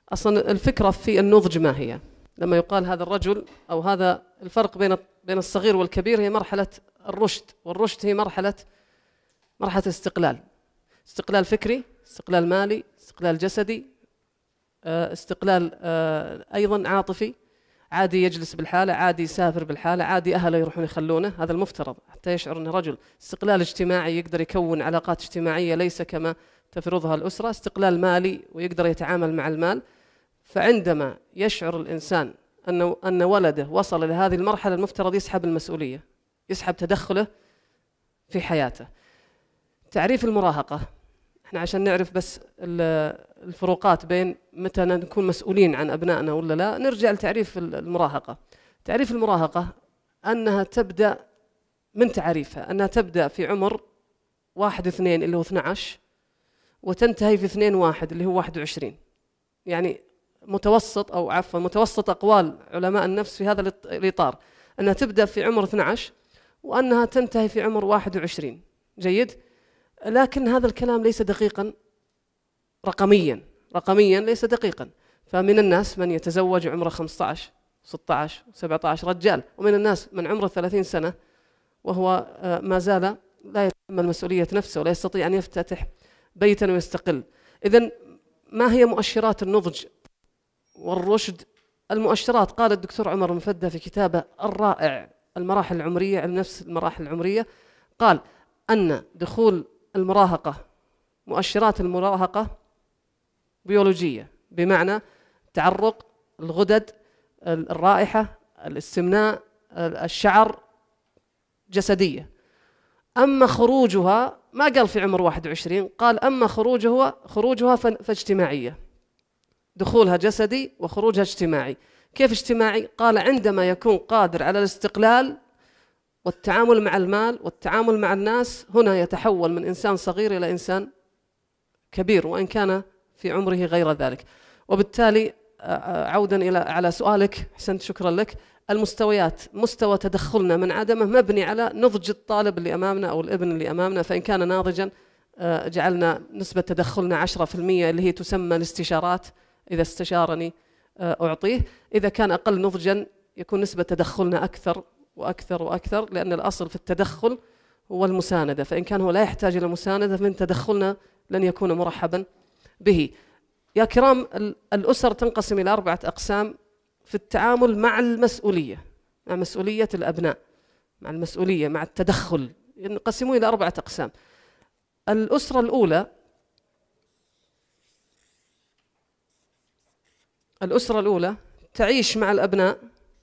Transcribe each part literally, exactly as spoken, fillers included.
أصلا الفكرة في النضج ما هي؟ لما يقال هذا الرجل أو هذا الفرق بين بين الصغير والكبير هي مرحلة الرشد، والرشد هي مرحلة مرحلة استقلال، استقلال فكري، استقلال مالي، استقلال جسدي، استقلال أيضا عاطفي. عادي يجلس بالحالة، عادي يسافر بالحالة، عادي أهله يروحون يخلونه، هذا المفترض حتى يشعر أنه رجل. استقلال اجتماعي، يقدر يكون علاقات اجتماعية ليس كما تفرضها الأسرة. استقلال مالي، ويقدر يتعامل مع المال. فعندما يشعر الإنسان أنه أن ولده وصل إلى هذه المرحلة المفترض يسحب المسؤولية، يسحب تدخله في حياته. تعريف المراهقة، احنا عشان نعرف بس الفروقات بين متى نكون مسؤولين عن أبنائنا ولا لا، نرجع لتعريف المراهقة. تعريف المراهقة أنها تبدأ من تعريفها أنها تبدأ في عمر واحد اثنين اللي هو اثنى عشر، وتنتهي في اثنين واحد اللي هو واحد وعشرين. يعني متوسط أو عفوا متوسط أقوال علماء النفس في هذا الإطار أنها تبدأ في عمر اثنى عشر وأنها تنتهي في عمر واحد وعشرين. جيد؟ لكن هذا الكلام ليس دقيقا رقميا، رقميا ليس دقيقا. فمن الناس من يتزوج عمره خمسة عشر ستة عشر سبعة عشر رجال، ومن الناس من عمره ثلاثين سنة وهو ما زال لا يتحمل مسؤولية نفسه ولا يستطيع أن يفتتح بيتا ويستقل. إذن ما هي مؤشرات النضج والرشد؟ المؤشرات قال الدكتور عمر المفدى في كتابه الرائع المراحل العمرية، على نفس المراحل العمرية، قال أن دخول المراهقة، مؤشرات المراهقة بيولوجية، بمعنى تعرق الغدد، الرائحة، الاستمناء، الشعر، جسدية. أما خروجها ما قال في عمر واحد وعشرين، قال أما خروجها خروجها فاجتماعية، دخولها جسدي وخروجها اجتماعي. كيف اجتماعي؟ قال عندما يكون قادر على الاستقلال والتعامل مع المال والتعامل مع الناس، هنا يتحول من إنسان صغير إلى إنسان كبير وإن كان في عمره غير ذلك. وبالتالي عودا إلى على سؤالك، حسنت شكرا لك، المستويات، مستوى تدخلنا من عدمه مبني على نضج الطالب اللي أمامنا أو الابن اللي أمامنا. فإن كان ناضجا جعلنا نسبة تدخلنا عشرة في المئة اللي هي تسمى الاستشارات، إذا استشارني أعطيه. إذا كان أقل نضجا يكون نسبة تدخلنا أكثر وأكثر وأكثر، لأن الأصل في التدخل هو المساندة. فإن كان هو لا يحتاج إلى مساندة فمن تدخلنا لن يكون مرحبا به. يا كرام، الأسر تنقسم إلى أربعة أقسام في التعامل مع المسؤولية، مع مسؤولية الأبناء، مع المسؤولية، مع التدخل، ينقسمون إلى أربعة أقسام. الأسرة الأولى الأسرة الأولى تعيش مع الأبناء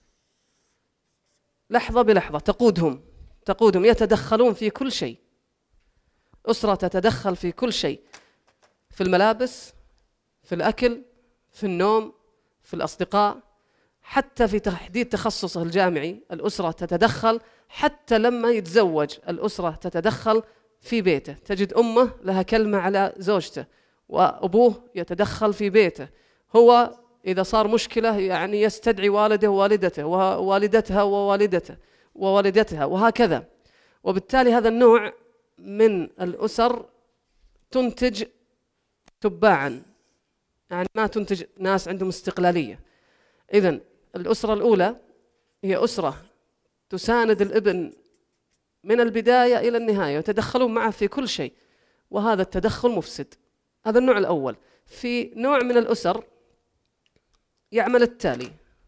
لحظة بلحظة، تقودهم تقودهم يتدخلون في كل شيء. أسرة تتدخل في كل شيء، في الملابس، في الأكل، في النوم، في الأصدقاء، حتى في تحديد تخصصه الجامعي الأسرة تتدخل. حتى لما يتزوج الأسرة تتدخل في بيته، تجد أمه لها كلمة على زوجته، وأبوه يتدخل في بيته. هو إذا صار مشكلة يعني يستدعي والده ووالدته ووالدتها ووالدته ووالدتها وهكذا. وبالتالي هذا النوع من الأسر تنتج تباعا، يعني ما تنتج ناس عندهم استقلالية. إذن الأسرة الأولى هي أسرة تساند الابن من البداية إلى النهاية ويتدخلون معه في كل شيء، وهذا التدخل مفسد. هذا النوع الأول. في نوع من الأسر يعمل التالي.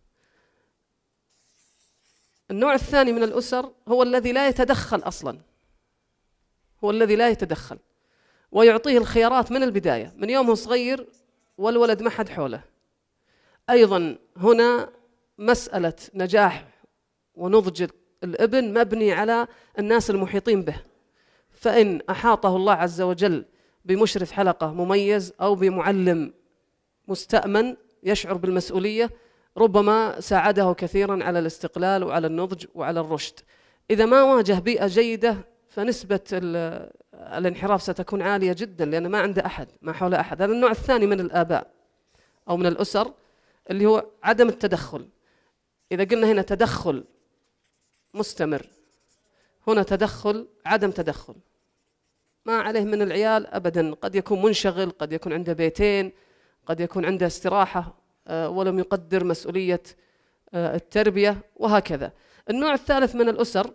النوع الثاني من الأسر هو الذي لا يتدخل أصلا، هو الذي لا يتدخل ويعطيه الخيارات من البداية، من يومه صغير والولد ما حد حوله. أيضا هنا مسألة نجاح ونضج الابن مبني على الناس المحيطين به. فإن أحاطه الله عز وجل بمشرف حلقة مميز أو بمعلم مستأمن يشعر بالمسؤولية، ربما ساعده كثيرا على الاستقلال وعلى النضج وعلى الرشد. إذا ما واجه بيئة جيدة فنسبة الانحراف ستكون عالية جدا، لأن ما عنده أحد، ما حول أحد. هذا النوع الثاني من الآباء أو من الأسر اللي هو عدم التدخل. إذا قلنا هنا تدخل مستمر، هنا تدخل عدم تدخل، ما عليه من العيال أبدا. قد يكون منشغل، قد يكون عنده بيتين، قد يكون عنده استراحة ولم يقدر مسؤولية التربية وهكذا. النوع الثالث من الأسر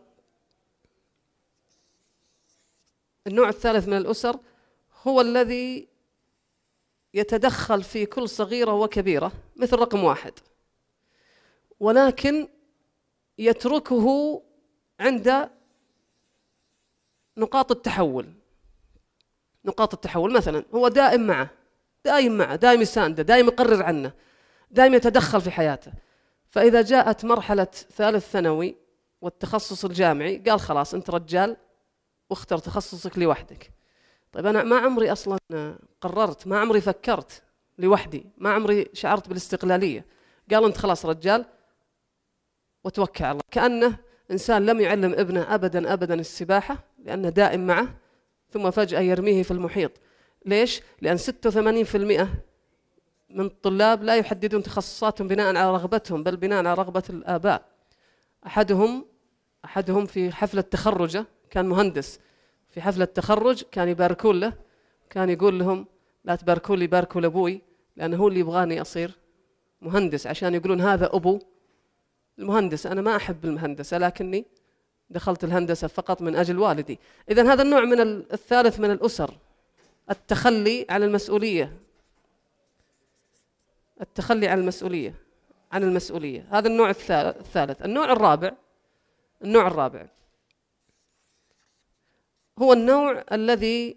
النوع الثالث من الأسر هو الذي يتدخل في كل صغيرة وكبيرة مثل رقم واحد، ولكن يتركه عند نقاط التحول. نقاط التحول مثلا هو دائم معه دائم معه دائم يسانده، دائم يقرر عنه، دائم يتدخل في حياته. فإذا جاءت مرحلة ثالث ثانوي والتخصص الجامعي قال خلاص أنت رجال واختر تخصصك لوحدك. طيب أنا ما عمري أصلا قررت، ما عمري فكرت لوحدي، ما عمري شعرت بالاستقلالية. قال أنت خلاص رجال وتوكل على الله، كأنه إنسان لم يعلم ابنه أبدا أبدا السباحة لأنه دائم معه، ثم فجأة يرميه في المحيط. ليش؟ لأن ستة وثمانين بالمئة من الطلاب لا يحددون تخصصاتهم بناء على رغبتهم، بل بناء على رغبة الآباء. أحدهم أحدهم في حفلة تخرجه كان مهندس، في حفلة تخرج كان يباركون له، كان يقول لهم لا تباركوا لي، باركوا لأبوي، لأنه هو اللي يبغاني أصير مهندس، عشان يقولون هذا أبو المهندس. أنا ما أحب المهندسة لكني دخلت الهندسة فقط من أجل والدي. إذن هذا النوع من الثالث من الأسر، التخلي عن المسؤولية التخلي عن المسؤولية عن المسؤولية هذا النوع الثالث. النوع الرابع النوع الرابع هو النوع الذي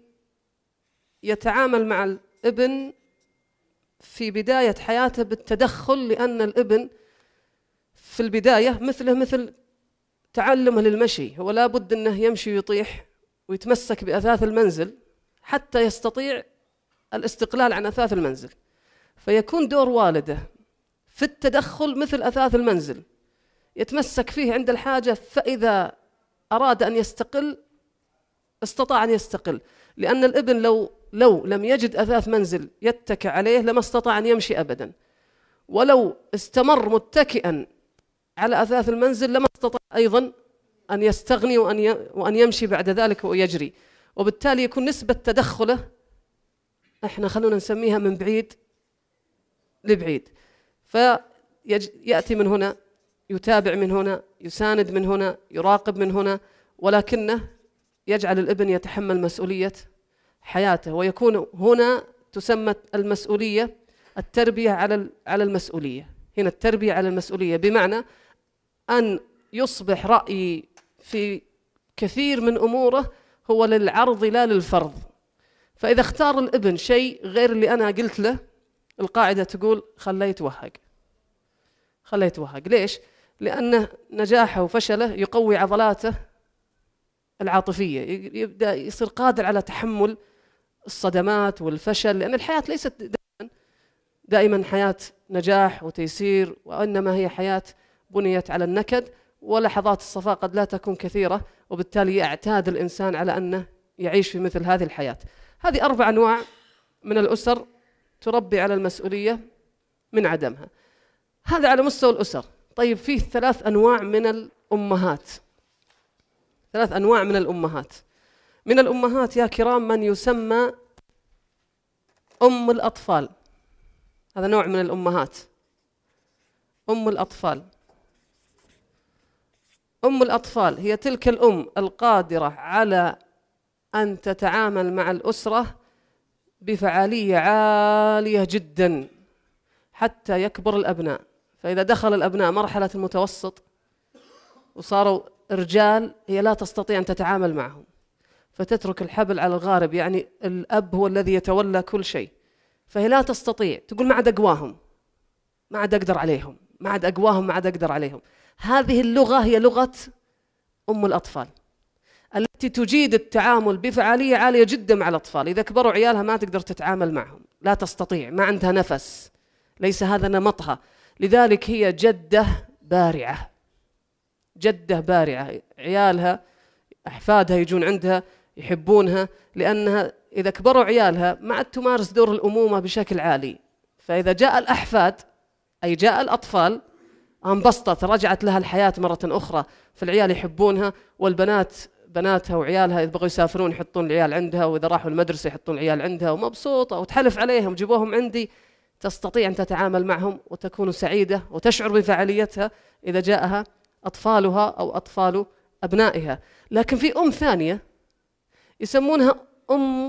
يتعامل مع الابن في بداية حياته بالتدخل، لأن الابن في البداية مثله مثل تعلمه للمشي، هو لا بد أنه يمشي ويطيح ويتمسك بأثاث المنزل حتى يستطيع الاستقلال عن أثاث المنزل. فيكون دور والده في التدخل مثل أثاث المنزل، يتمسك فيه عند الحاجة، فإذا أراد أن يستقل استطاع أن يستقل. لأن الابن لو لو لم يجد أثاث منزل يتكئ عليه لما استطاع أن يمشي أبدا، ولو استمر متكئا على أثاث المنزل لما استطاع أيضا أن يستغني وأن وأن يمشي بعد ذلك ويجري. وبالتالي يكون نسبة تدخله احنا خلونا نسميها من بعيد لبعيد. فيأتي من هنا، يتابع من هنا، يساند من هنا، يراقب من هنا، ولكنه يجعل الابن يتحمل مسؤولية حياته. ويكون هنا تسمى المسؤولية التربية على على المسؤولية. هنا التربية على المسؤولية بمعنى أن يصبح رأيي في كثير من أموره هو للعرض لا للفرض. فإذا اختار الابن شيء غير اللي أنا قلت له، القاعدة تقول خليه يتوهق خليه يتوهق. ليش؟ لأن نجاحه وفشله يقوي عضلاته العاطفية، يبدأ يصير قادر على تحمل الصدمات والفشل، لأن الحياة ليست دائما دائما حياة نجاح وتيسير، وإنما هي حياة بنيت على النكد، ولحظات الصفاء قد لا تكون كثيرة، وبالتالي يعتاد الإنسان على أنه يعيش في مثل هذه الحياة. هذه أربع أنواع من الأسر تربي على المسؤولية من عدمها. هذا على مستوى الأسر. طيب فيه ثلاث أنواع من الأمهات ثلاث أنواع من الأمهات من الأمهات يا كرام، من يسمى أم الأطفال. هذا نوع من الأمهات، أم الأطفال. أم الأطفال هي تلك الأم القادرة على أن تتعامل مع الأسرة بفعالية عالية جدا حتى يكبر الأبناء. فإذا دخل الأبناء مرحلة المتوسط وصاروا رجال، هي لا تستطيع أن تتعامل معهم، فتترك الحبل على الغارب، يعني الأب هو الذي يتولى كل شيء. فهي لا تستطيع، تقول ما عاد أقواهم، ما عاد أقدر عليهم، ما عاد أقواهم، ما عاد أقدر عليهم. هذه اللغة هي لغة أم الأطفال التي تجيد التعامل بفعالية عالية جدا مع الأطفال. إذا كبروا عيالها ما تقدر تتعامل معهم، لا تستطيع، ما عندها نفس، ليس هذا نمطها. لذلك هي جدة بارعة، جدة بارعة. عيالها أحفادها يجون عندها يحبونها، لأنها إذا كبروا عيالها ما عاد تمارس دور الأمومة بشكل عالي. فإذا جاء الأحفاد أي جاء الأطفال انبسطت، رجعت لها الحياة مرة أخرى. فالعيال يحبونها، والبنات بناتها وعيالها إذا بغوا يسافرون يحطون العيال عندها، وإذا راحوا المدرسة يحطون العيال عندها، ومبسوطة وتحلف عليهم جيبوهم عندي. تستطيع أن تتعامل معهم وتكون سعيدة وتشعر بفعاليتها إذا جاءها أطفالها أو أطفال أبنائها. لكن في أم ثانية يسمونها أم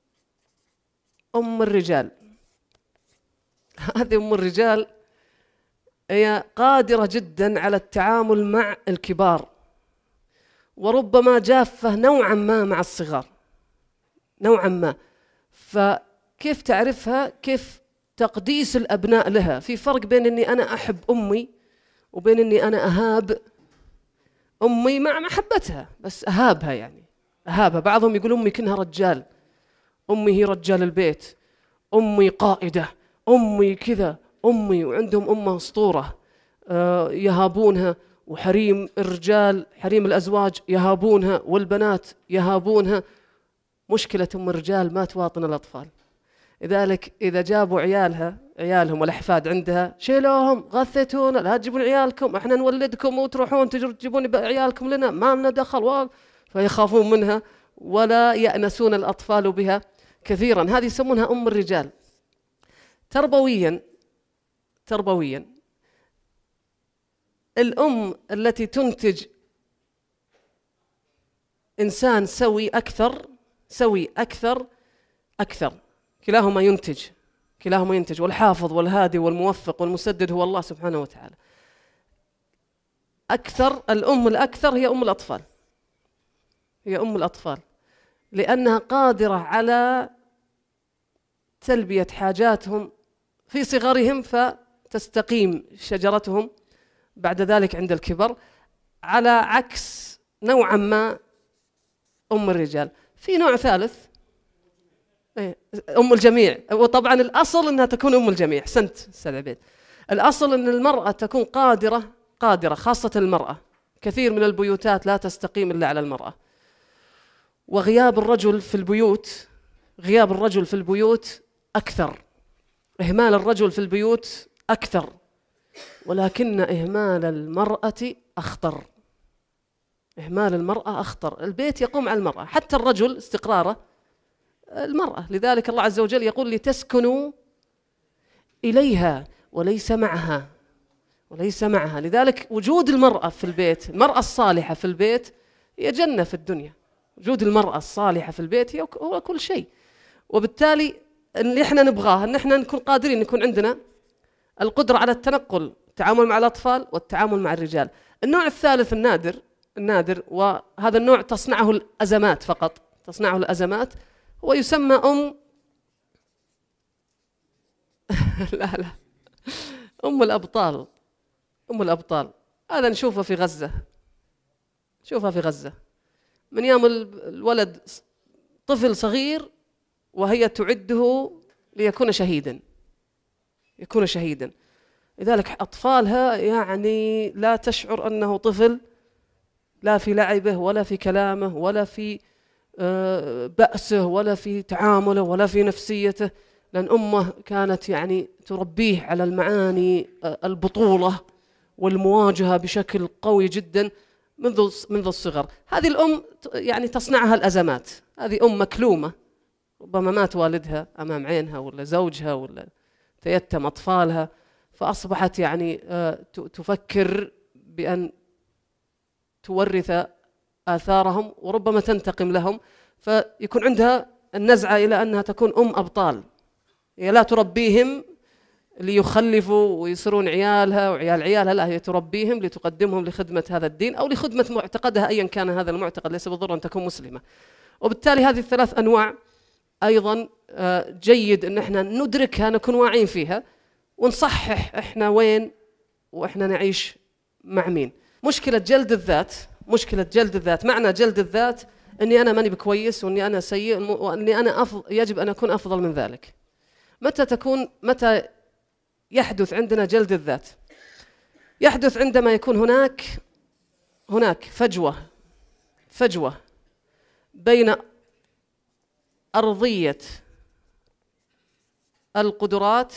أم الرجال. هذه أم الرجال هي قادرة جدا على التعامل مع الكبار، وربما جافة نوعا ما مع الصغار نوعا ما. فكيف تعرفها؟ كيف تقديس الأبناء لها؟ في فرق بين أني أنا أحب أمي وبين أني أنا أهاب أمي مع محبتها، بس أهابها، يعني أهابها. بعضهم يقول أمي كأنها رجال، أمي هي رجال البيت، أمي قائدة، أمي كذا، أمي، وعندهم أمة أسطورة آه يهابونها، وحريم الرجال حريم الأزواج يهابونها، والبنات يهابونها. مشكلة أم الرجال ما تواطن الأطفال، لذلك إذا جابوا عيالها عيالهم والأحفاد عندها شيلوهم، غثيتونا، لا تجيبون عيالكم، احنا نولدكم وتروحون تجيبون عيالكم لنا، ما لنا دخل، فيخافون منها ولا يأنسون الأطفال بها كثيرا. هذه يسمونها أم الرجال. تربويا تربويا الأم التي تنتج إنسان سوي أكثر سوي أكثر أكثر كلاهما ينتج كلاهما ينتج والحافظ والهادي والموفق والمسدد هو الله سبحانه وتعالى. أكثر الأم الأكثر هي أم الأطفال هي أم الأطفال لأنها قادرة على تلبية حاجاتهم في صغرهم فتستقيم شجرتهم بعد ذلك عند الكبر، على عكس نوعا ما أم الرجال. في نوع ثالث أم الجميع، وطبعا الأصل أنها تكون أم الجميع. أحسنت أستاذ عبيد. الأصل أن المرأة تكون قادرة قادرة خاصة المرأة. كثير من البيوتات لا تستقيم إلا على المرأة، وغياب الرجل في البيوت غياب الرجل في البيوت أكثر، إهمال الرجل في البيوت أكثر، ولكن إهمال المرأة أخطر. إهمال المرأة أخطر. البيت يقوم على المرأة، حتى الرجل استقراره المرأة. لذلك الله عز وجل يقول لتسكنوا إليها وليس معها وليس معها. لذلك وجود المرأة في البيت، المرأة الصالحة في البيت هي جنة في الدنيا. وجود المرأة الصالحة في البيت هو كل شيء. وبالتالي اللي احنا نبغاه ان احنا نكون قادرين، يكون عندنا القدرة على التنقل، التعامل مع الأطفال والتعامل مع الرجال. النوع الثالث النادر النادر وهذا النوع تصنعه الأزمات فقط تصنعه الأزمات هو يسمى أم لا لا أم الأبطال. أم الأبطال هذا نشوفه في غزة نشوفها في غزة من يوم الولد طفل صغير وهي تعده ليكون شهيدا يكون شهيدا لذلك أطفالها يعني لا تشعر أنه طفل، لا في لعبه ولا في كلامه ولا في بأسه ولا في تعامله ولا في نفسيته، لأن أمه كانت يعني تربيه على المعاني البطولة والمواجهة بشكل قوي جدا منذ منذ الصغر. هذه الأم يعني تصنعها الأزمات. هذه أم مكلومة، ربما مات والدها أمام عينها ولا زوجها ولا تيتم أطفالها، فأصبحت يعني تفكر بأن تورث آثارهم وربما تنتقم لهم، فيكون عندها النزعة إلى أنها تكون أم أبطال. هي لا تربيهم ليخلفوا ويصيرون عيالها وعيال عيالها، لا، هي تربيهم لتقدمهم لخدمة هذا الدين أو لخدمة معتقدها أيا كان هذا المعتقد، ليس بالضرورة أن تكون مسلمة. وبالتالي هذه الثلاث أنواع أيضا جيد أن احنا ندركها، نكون واعين فيها ونصحح احنا وين واحنا نعيش مع مين. مشكلة جلد الذات مشكلة جلد الذات معنى جلد الذات أني أنا ماني بكويس وأني أنا سيء وأني أنا أفضل، يجب أن أكون أفضل من ذلك. متى تكون متى يحدث عندنا جلد الذات؟ يحدث عندما يكون هناك هناك فجوة فجوة بين أرضية القدرات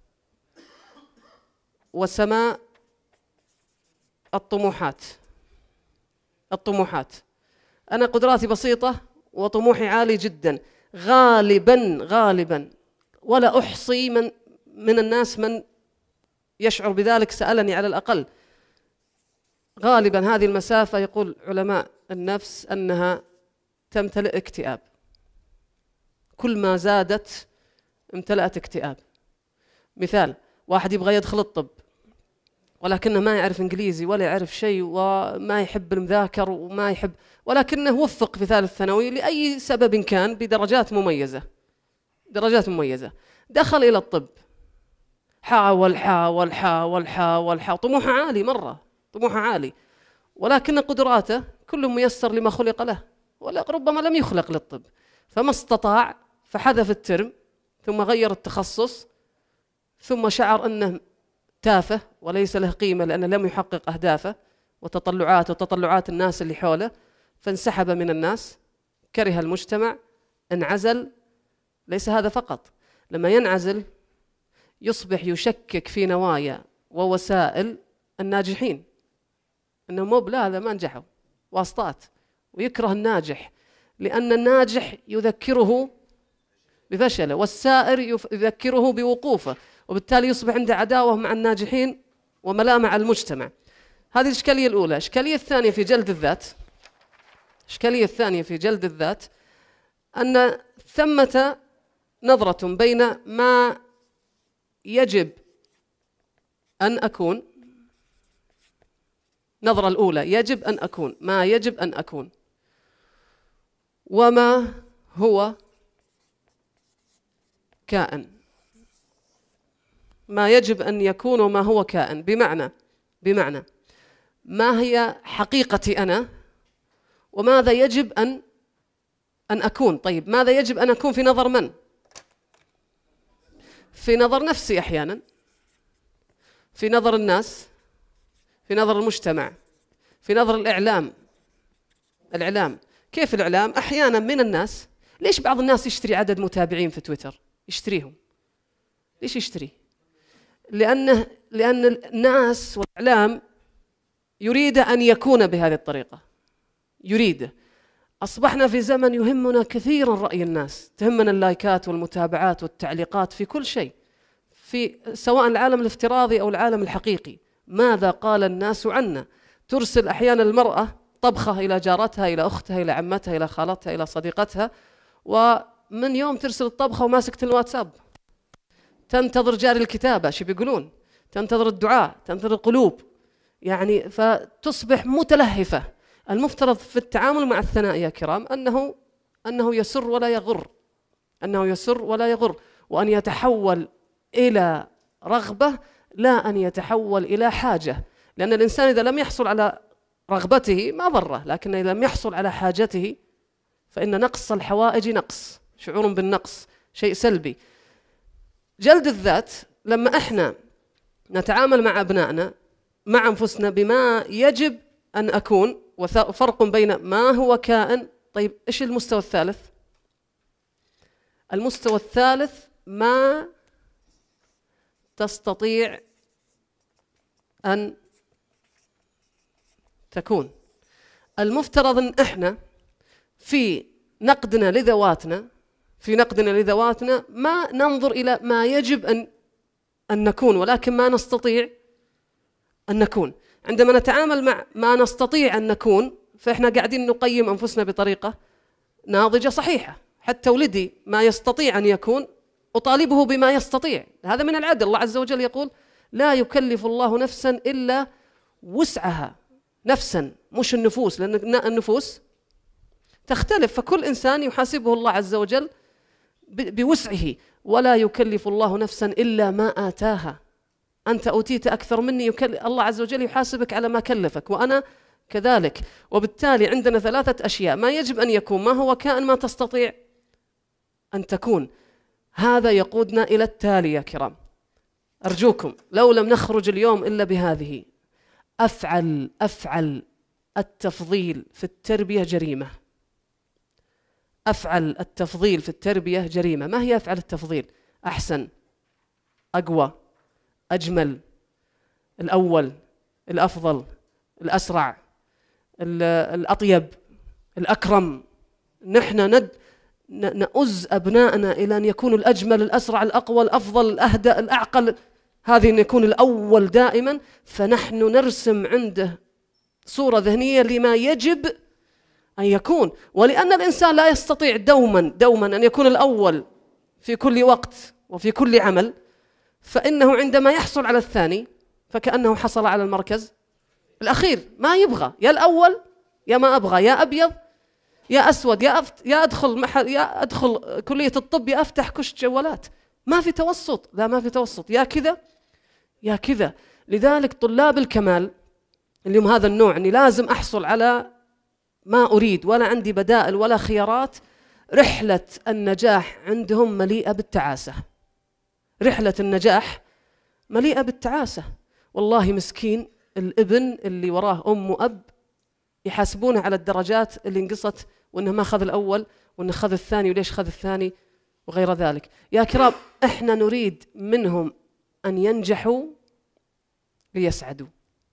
وسماء الطموحات الطموحات أنا قدراتي بسيطة وطموحي عالي جدا غالبا غالبا ولا أحصي من من الناس من يشعر بذلك سألني على الأقل. غالبا هذه المسافة يقول علماء النفس أنها تمتلئ اكتئاب، كل ما زادت امتلأت اكتئاب. مثال، واحد يبغى يدخل الطب ولكنه ما يعرف إنجليزي ولا يعرف شيء وما يحب المذاكر وما يحب، ولكنه وفق في ثالث ثانوي لأي سبب كان بدرجات مميزة، درجات مميزة، دخل إلى الطب، حاول حاول حاول حاول حاول طموحه عالي مرة، طموحه عالي، ولكن قدراته كل ميسر لما خلق له، ولا ربما لم يخلق للطب، فما استطاع فحذف الترم ثم غير التخصص، ثم شعر أنه تافه وليس له قيمة لأنه لم يحقق أهدافه وتطلعات وتطلعات الناس اللي حوله، فانسحب من الناس، كره المجتمع، انعزل. ليس هذا فقط، لما ينعزل يصبح يشكك في نوايا ووسائل الناجحين، أنه مو بلا هذا ما نجحوا، واسطات، ويكره الناجح لأن الناجح يذكره بفشله والسائر يذكره بوقوفه، وبالتالي يصبح عنده عداوة مع الناجحين وملامة على المجتمع. هذه الإشكالية الأولى. الإشكالية الثانية في جلد الذات، الإشكالية الثانية في جلد الذات أن ثمة نظرة بين ما يجب أن أكون، نظرة الأولى يجب أن أكون، ما يجب أن أكون، وما هو كائن، ما يجب أن يكون وما هو كائن، بمعنى بمعنى ما هي حقيقتي أنا وماذا يجب أن أن أكون. طيب ماذا يجب أن أكون في نظر من؟ في نظر نفسي أحيانا، في نظر الناس، في نظر المجتمع، في نظر الإعلام. الإعلام كيف الإعلام؟ أحيانا من الناس، ليش بعض الناس يشتري عدد متابعين في تويتر؟ يشتريهم ليش يشتري؟ لأنه لأن الناس والإعلام يريد أن يكون بهذه الطريقة، يريد. أصبحنا في زمن يهمنا كثيرا رأي الناس، تهمنا اللايكات والمتابعات والتعليقات في كل شيء، في سواء العالم الافتراضي أو العالم الحقيقي. ماذا قال الناس عنا؟ ترسل أحيانا المرأة طبخة إلى جارتها، إلى أختها، إلى عمتها، إلى خالتها، إلى صديقتها، ومن يوم ترسل الطبخة وماسكة الواتساب تنتظر جاري الكتابة، شو بيقولون؟ تنتظر الدعاء، تنتظر القلوب، يعني فتصبح متلهفة. المفترض في التعامل مع الثناء يا كرام أنه أنه يسر ولا يغر، أنه يسر ولا يغر، وأن يتحول إلى رغبة لا أن يتحول إلى حاجة، لأن الإنسان إذا لم يحصل على رغبته ما ضره، لكن إذا لم يحصل على حاجته فإن نقص الحوائج نقص، شعور بالنقص شيء سلبي. جلد الذات لما إحنا نتعامل مع أبنائنا، مع أنفسنا، بما يجب أن أكون، وفرق بين ما هو كائن. طيب إيش المستوى الثالث؟ المستوى الثالث ما تستطيع أن تكون. المفترض أن إحنا في نقدنا لذواتنا في نقدنا لذواتنا ما ننظر إلى ما يجب أن أن نكون، ولكن ما نستطيع أن نكون. عندما نتعامل مع ما نستطيع أن نكون فإحنا قاعدين نقيم أنفسنا بطريقة ناضجة صحيحة. حتى ولدي ما يستطيع أن يكون أطالبه بما يستطيع، هذا من العدل. الله عز وجل يقول لا يكلف الله نفسا إلا وسعها، نفسا مش النفوس، لأن النفوس تختلف، فكل إنسان يحاسبه الله عز وجل بوسعه. ولا يكلف الله نفسا إلا ما آتاها، أنت أوتيت أكثر مني، الله عز وجل يحاسبك على ما كلفك، وأنا كذلك. وبالتالي عندنا ثلاثة أشياء: ما يجب أن يكون، ما هو كائن، ما تستطيع أن تكون. هذا يقودنا إلى التالي يا كرام، أرجوكم لو لم نخرج اليوم إلا بهذه: أفعل أفعل التفضيل في التربية جريمة. أفعل التفضيل في التربية جريمة. ما هي أفعل التفضيل؟ أحسن، أقوى، أجمل، الأول، الأفضل، الأسرع، الأطيب، الأكرم. نحن ند نؤز أبنائنا إلى أن يكونوا الأجمل الأسرع الأقوى الأفضل الأهدأ الأعقل، هذه أن يكون الأول دائما، فنحن نرسم عنده صورة ذهنية لما يجب أن يكون. ولأن الإنسان لا يستطيع دوما دوما أن يكون الأول في كل وقت وفي كل عمل، فإنه عندما يحصل على الثاني فكأنه حصل على المركز الأخير، ما يبغى يا الأول يا ما أبغى، يا أبيض يا أسود، يا أفت يا أدخل محل يا أدخل كلية الطب يا أفتح كشك جوالات، ما في توسط، لا ما في توسط، يا كذا يا كذا. لذلك طلاب الكمال اليوم هذا النوع أني لازم أحصل على ما أريد ولا عندي بدائل ولا خيارات، رحلة النجاح عندهم مليئة بالتعاسة، رحلة النجاح مليئة بالتعاسة. والله مسكين الابن اللي وراه أم وأب يحاسبونه على الدرجات اللي انقصت، وأنه ما أخذ الأول وأنه أخذ الثاني وليش أخذ الثاني وغير ذلك. يا كرام، إحنا نريد منهم أن ينجحوا ليسعدوا،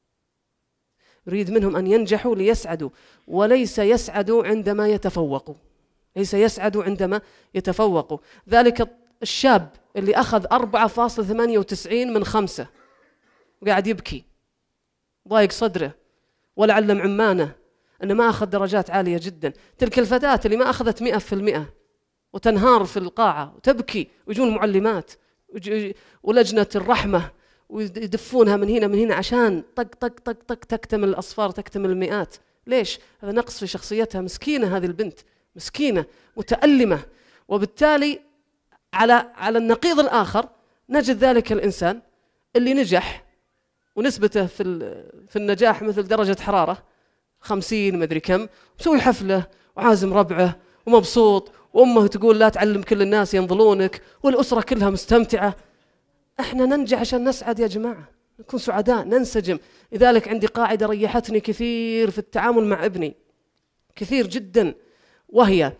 نريد منهم أن ينجحوا ليسعدوا، وليس يسعدوا عندما يتفوقوا، ليس يسعدوا عندما يتفوقوا. ذلك الشاب اللي أخذ أربعة فاصلة ثمانية وتسعين من خمسة وقاعد يبكي ضايق صدره ولعل عمانه أنه ما أخذ درجات عالية جدا، تلك الفتاة اللي ما أخذت مئة في المئة وتنهار في القاعة وتبكي ويجون المعلمات ولجنة الرحمة ويدفونها من هنا من هنا عشان طق طق طق طق تكتمل الأصفار تكتمل المئات. ليش؟ هذا نقص في شخصيتها، مسكينة هذه البنت، مسكينة متألمة. وبالتالي على على النقيض الآخر نجد ذلك الإنسان اللي نجح ونسبته في في النجاح مثل درجة حرارة خمسين مدري كم، مسوي حفلة وعازم ربعه ومبسوط، وأمه تقول لا تعلم كل الناس ينظلونك، والأسرة كلها مستمتعة. احنا ننجح عشان نسعد يا جماعة، نكون سعداء، ننسجم. لذلك عندي قاعدة ريحتني كثير في التعامل مع ابني، كثير جدا، وهي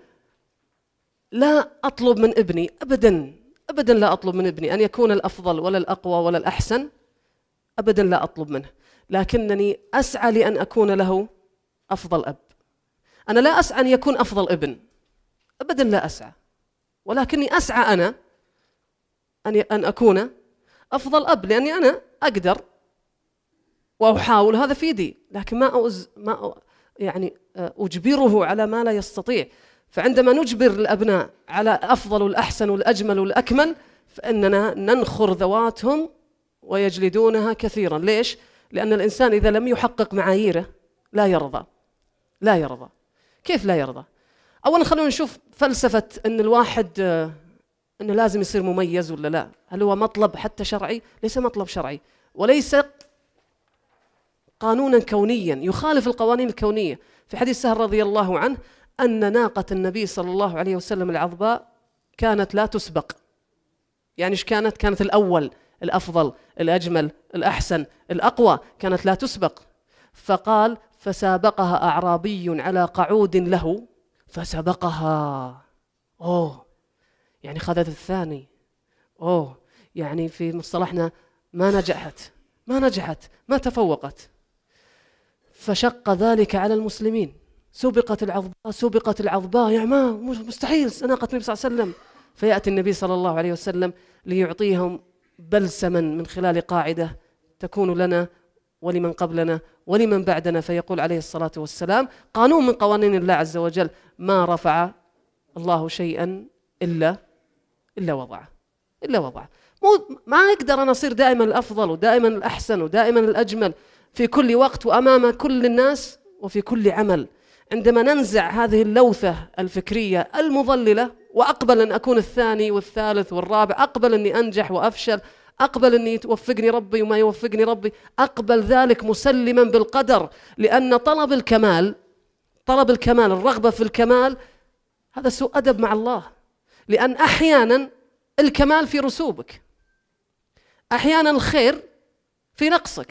لا أطلب من ابني أبدا أبدا لا أطلب من ابني أن يكون الأفضل ولا الأقوى ولا الأحسن، أبدا لا أطلب منه، لكنني أسعى لأن أكون له أفضل أب. أنا لا أسعى أن يكون أفضل ابن، أبدا لا أسعى، ولكني أسعى أنا أن أن أكون أفضل أب، لأني أنا أقدر وأحاول، هذا في يدي، لكن ما أؤز ما يعني أجبره على ما لا يستطيع. فعندما نجبر الأبناء على أفضل والأحسن والأجمل والأكمل فإننا ننخر ذواتهم ويجلدونها كثيرا. ليش؟ لأن الإنسان إذا لم يحقق معاييره لا يرضى، لا يرضى. كيف لا يرضى؟ أولا خلونا نشوف فلسفة أن الواحد أنه لازم يصير مميز ولا لا. هل هو مطلب حتى شرعي؟ ليس مطلب شرعي، وليس قانونا كونيا يخالف القوانين الكونية. في حديث سهل رضي الله عنه أن ناقة النبي صلى الله عليه وسلم العظباء كانت لا تسبق. يعني إيش كانت؟ كانت الأول، الأفضل، الأجمل، الأحسن، الأقوى، كانت لا تسبق. فقال فسابقها أعرابي على قعود له فسبقها. أوه، يعني خذت الثاني. أوه، يعني في مصطلحنا ما نجحت ما نجحت ما تفوقت. فشق ذلك على المسلمين، سبقت العظباء سبقت العظباء، يعني ما مستحيل ناقة النبي صلى الله عليه وسلم. فيأتي النبي صلى الله عليه وسلم ليعطيهم بلسما من خلال قاعدة تكون لنا ولمن قبلنا ولمن بعدنا، فيقول عليه الصلاة والسلام قانون من قوانين الله عز وجل: ما رفع الله شيئا إلا إلا وضعه إلا وضعه. مو ما أقدر أنا أصير دائما الأفضل ودائما الأحسن ودائما الأجمل في كل وقت وأمام كل الناس وفي كل عمل. عندما ننزع هذه اللوثة الفكرية المضللة وأقبل أن أكون الثاني والثالث والرابع، أقبل أني أنجح وأفشل، أقبل أني يوفقني ربي وما يوفقني ربي، أقبل ذلك مسلما بالقدر. لأن طلب الكمال طلب الكمال الرغبة في الكمال هذا سوء أدب مع الله. لأن أحيانا الكمال في رسوبك، أحيانا الخير في نقصك،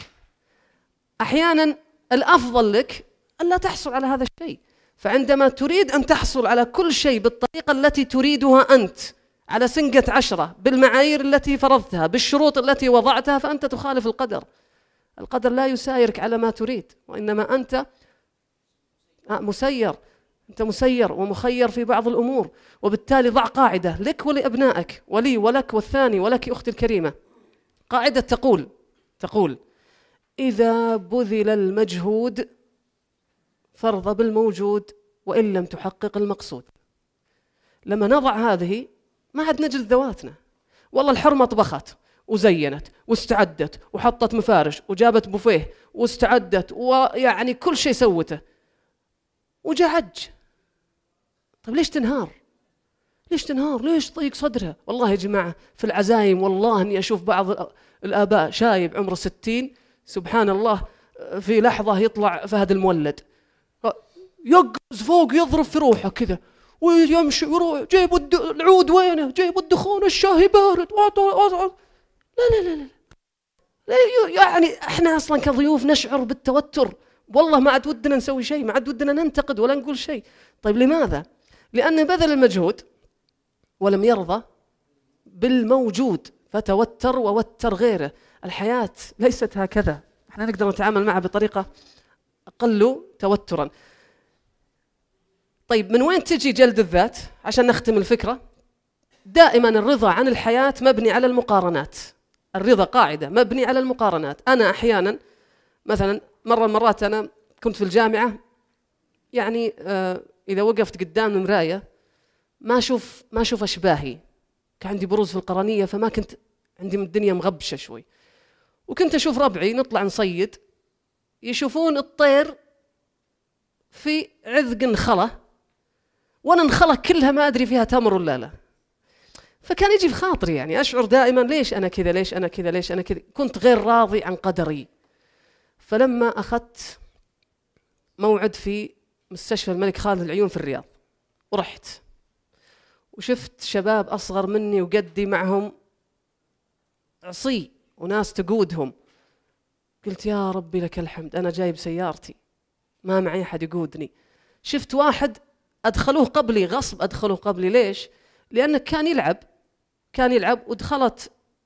أحيانا الأفضل لك ألا تحصل على هذا الشيء. فعندما تريد أن تحصل على كل شيء بالطريقة التي تريدها أنت، على سنقة عشرة، بالمعايير التي فرضتها، بالشروط التي وضعتها، فأنت تخالف القدر. القدر لا يسايرك على ما تريد، وإنما أنت مسير. أنت مسير ومخير في بعض الأمور، وبالتالي ضع قاعدة لك ولأبنائك ولي ولك والثاني ولك أختي الكريمة. قاعدة تقول تقول إذا بذل المجهود فارض بالموجود وإن لم تحقق المقصود. لما نضع هذه ما عاد نجلد ذواتنا. والله الحرمة طبخت وزينت واستعدت وحطت مفارش وجابت بوفيه واستعدت ويعني كل شيء سوته وجاء عج. طيب ليش تنهار؟ ليش تنهار؟ ليش ضيق صدرها؟ والله يا جماعة في العزايم والله أني أشوف بعض الآباء شايب عمره ستين سبحان الله في لحظة يطلع فهد المولد يقز فوق يضرب في روحه كذا ويمشي يروح جيبوا العود وينه؟ جيبوا الدخون الشاهي بارد. لا لا لا لا يعني احنا اصلا كضيوف نشعر بالتوتر، والله ما عاد ودنا نسوي شيء، ما عاد ودنا ننتقد ولا نقول شيء. طيب لماذا؟ لأنه بذل المجهود ولم يرضى بالموجود فتوتر ووتر غيره. الحياة ليست هكذا، احنا نقدر نتعامل معها بطريقة أقل توترا. طيب من وين تجي جلد الذات؟ عشان نختم الفكرة، دائما الرضا عن الحياة مبني على المقارنات. الرضا قاعدة مبني على المقارنات. أنا أحيانا مثلا مرة مرات أنا كنت في الجامعة يعني آه إذا وقفت قدام المراية ما أشوف ما أشوف أشباهي، كان عندي بروز في القرنية فما كنت عندي من الدنيا مغبشة شوي، وكنت أشوف ربعي نطلع نصيد يشوفون الطير في عذق نخلة وأنا نخلة كلها ما أدري فيها تمر ولا لا. فكان يجي في خاطري يعني أشعر دائما ليش أنا كذا ليش أنا كذا ليش أنا كذا، كنت غير راضي عن قدري. فلما أخذت موعد في مستشفى الملك خالد العيون في الرياض ورحت وشفت شباب أصغر مني وقدي معهم عصي وناس تقودهم، قلت يا ربي لك الحمد أنا جايب سيارتي ما معي أحد يقودني. شفت واحد أدخلوه قبلي غصب أدخلوه قبلي، ليش؟ لأنه كان يلعب كان يلعب ودخلت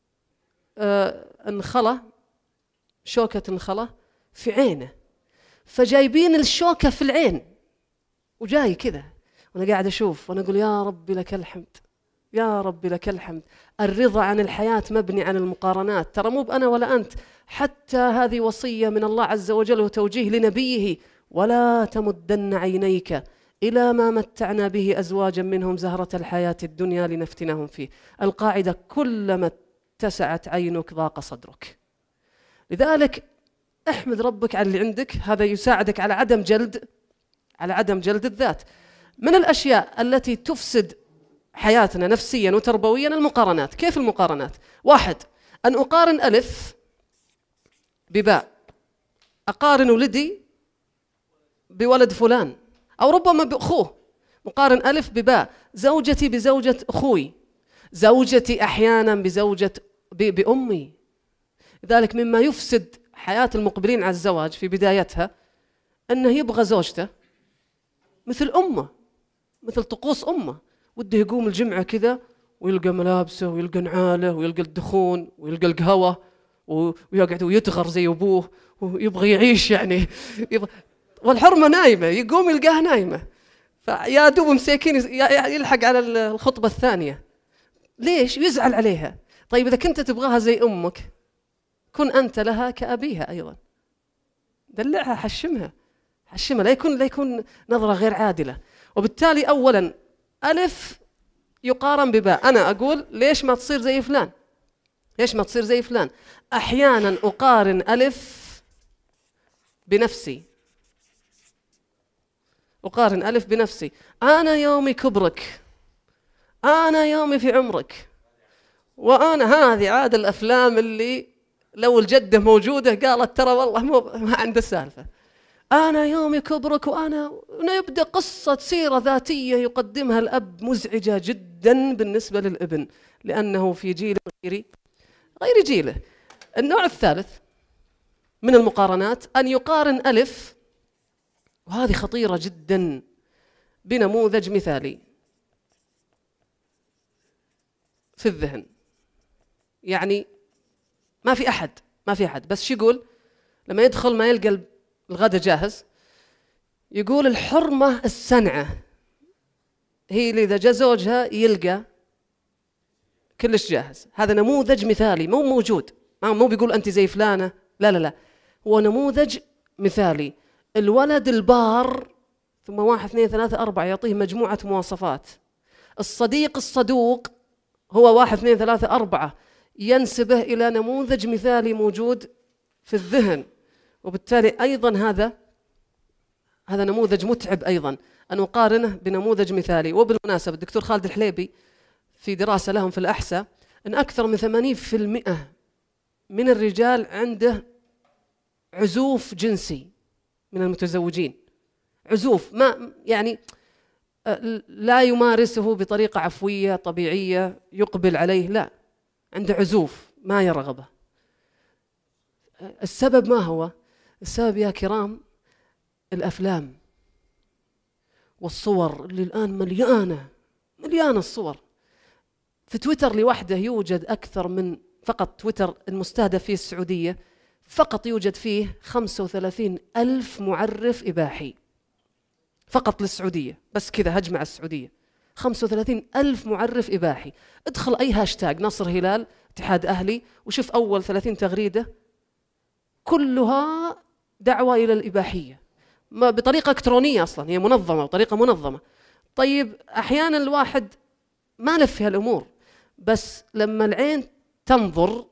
آه انخلة شوكة انخلة في عينه، فجايبين الشوكة في العين وجاي كذا وأنا قاعد أشوف وأنا أقول يا ربي لك الحمد يا ربي لك الحمد. الرضا عن الحياة مبني عن المقارنات. ترى مو بأنا ولا أنت، حتى هذه وصية من الله عز وجل وتوجيه لنبيه: ولا تمدن عينيك إلى ما متعنا به أزواجا منهم زهرة الحياة الدنيا لنفتنهم فيه. القاعدة: كلما اتسعت عينك ضاق صدرك. لذلك احمد ربك على اللي عندك، هذا يساعدك على عدم جلد على عدم جلد الذات. من الأشياء التي تفسد حياتنا نفسيا وتربويا المقارنات. كيف المقارنات؟ واحد، أن أقارن ألف بباء، أقارن ولدي بولد فلان أو ربما بأخوه، مقارن ألف بباء، زوجتي بزوجة أخوي، زوجتي أحيانا بزوجة بأمي. لذلك مما يفسد حياة المقبلين على الزواج في بدايتها أنه يبغى زوجته مثل أمه، مثل طقوس أمه، وده يقوم الجمعة كذا ويلقى ملابسه ويلقى نعاله ويلقى الدخون ويلقى القهوة ويقعد ويتغر زي أبوه ويبغى يعيش يعني يبغى، والحرمة نايمة يقوم يلقاها نايمة، فيا دوب مساكين يلحق على الخطبة الثانية. ليش؟ يزعل عليها. طيب إذا كنت تبغاها زي أمك كن أنت لها كأبيها أيضا، دلعها حشمها حشمها، لا يكون لا يكون نظرة غير عادلة. وبالتالي أولا ألف يقارن بباء. أنا أقول ليش ما تصير زي فلان، ليش ما تصير زي فلان. أحيانا أقارن ألف بنفسي، أقارن ألف بنفسي. أنا يومي كبرك، أنا يومي في عمرك، وأنا هذه عاد الأفلام اللي لو الجدة موجودة قالت ترى والله ما عنده سالفة. أنا يومي كبرك وأنا نبدأ قصة سيرة ذاتية يقدمها الأب مزعجة جدا بالنسبة للابن، لأنه في جيل غير غير جيله. النوع الثالث من المقارنات أن يقارن ألف، وهذه خطيرة جدا، بنموذج مثالي في الذهن. يعني ما في أحد ما في أحد بس شو يقول لما يدخل ما يلقى الغداء جاهز، يقول الحرمة السنعة هي اللي إذا جاء زوجها يلقى كلش جاهز. هذا نموذج مثالي مو موجود، مو بيقول أنت زي فلانة، لا لا لا، هو نموذج مثالي. الولد البار ثم واحد اثنين ثلاثة أربعة يعطيه مجموعة مواصفات. الصديق الصدوق هو واحد اثنين ثلاثة أربعة ينسبه إلى نموذج مثالي موجود في الذهن، وبالتالي أيضا هذا هذا نموذج متعب أيضا أن نقارنه بنموذج مثالي. وبالمناسبة الدكتور خالد الحليبي في دراسة لهم في الأحساء أن أكثر من ثمانين بالمئة من الرجال عنده عزوف جنسي من المتزوجين، عزوف ما يعني لا يمارسه بطريقة عفوية طبيعية يقبل عليه، لا، عنده عزوف ما يرغبه. السبب ما هو؟ السبب يا كرام الأفلام والصور اللي الآن مليانة مليانة الصور. في تويتر لوحده يوجد أكثر من، فقط تويتر المستهدف فيه السعودية فقط يوجد فيه خمسة وثلاثين ألف معرف إباحي فقط للسعودية، بس كذا هجمة على السعودية، خمسة وثلاثين ألف معرف إباحي. ادخل أي هاشتاج نصر هلال اتحاد أهلي وشوف أول ثلاثين تغريدة كلها دعوة إلى الإباحية ما بطريقة إلكترونية، أصلا هي منظمة بطريقة منظمة. طيب أحيانا الواحد ما لف في هالأمور، بس لما العين تنظر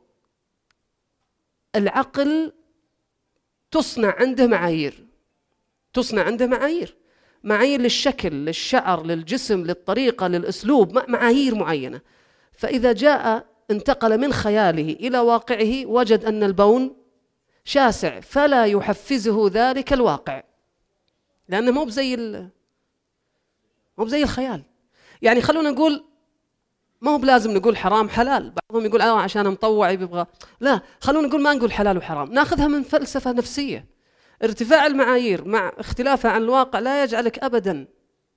العقل تصنع عنده معايير، تصنع عنده معايير معايير للشكل، للشعر، للجسم، للطريقة، للأسلوب، معايير معينة. فإذا جاء انتقل من خياله إلى واقعه وجد أن البون شاسع، فلا يحفزه ذلك الواقع، لأنه مو بزي مو بزي الخيال. يعني خلونا نقول ما هو بلازم نقول حرام حلال، بعضهم يقول آه عشان مطوع يبغى، لا، خلونا نقول ما نقول حلال وحرام، ناخذها من فلسفة نفسية. ارتفاع المعايير مع اختلافها عن الواقع لا يجعلك أبدا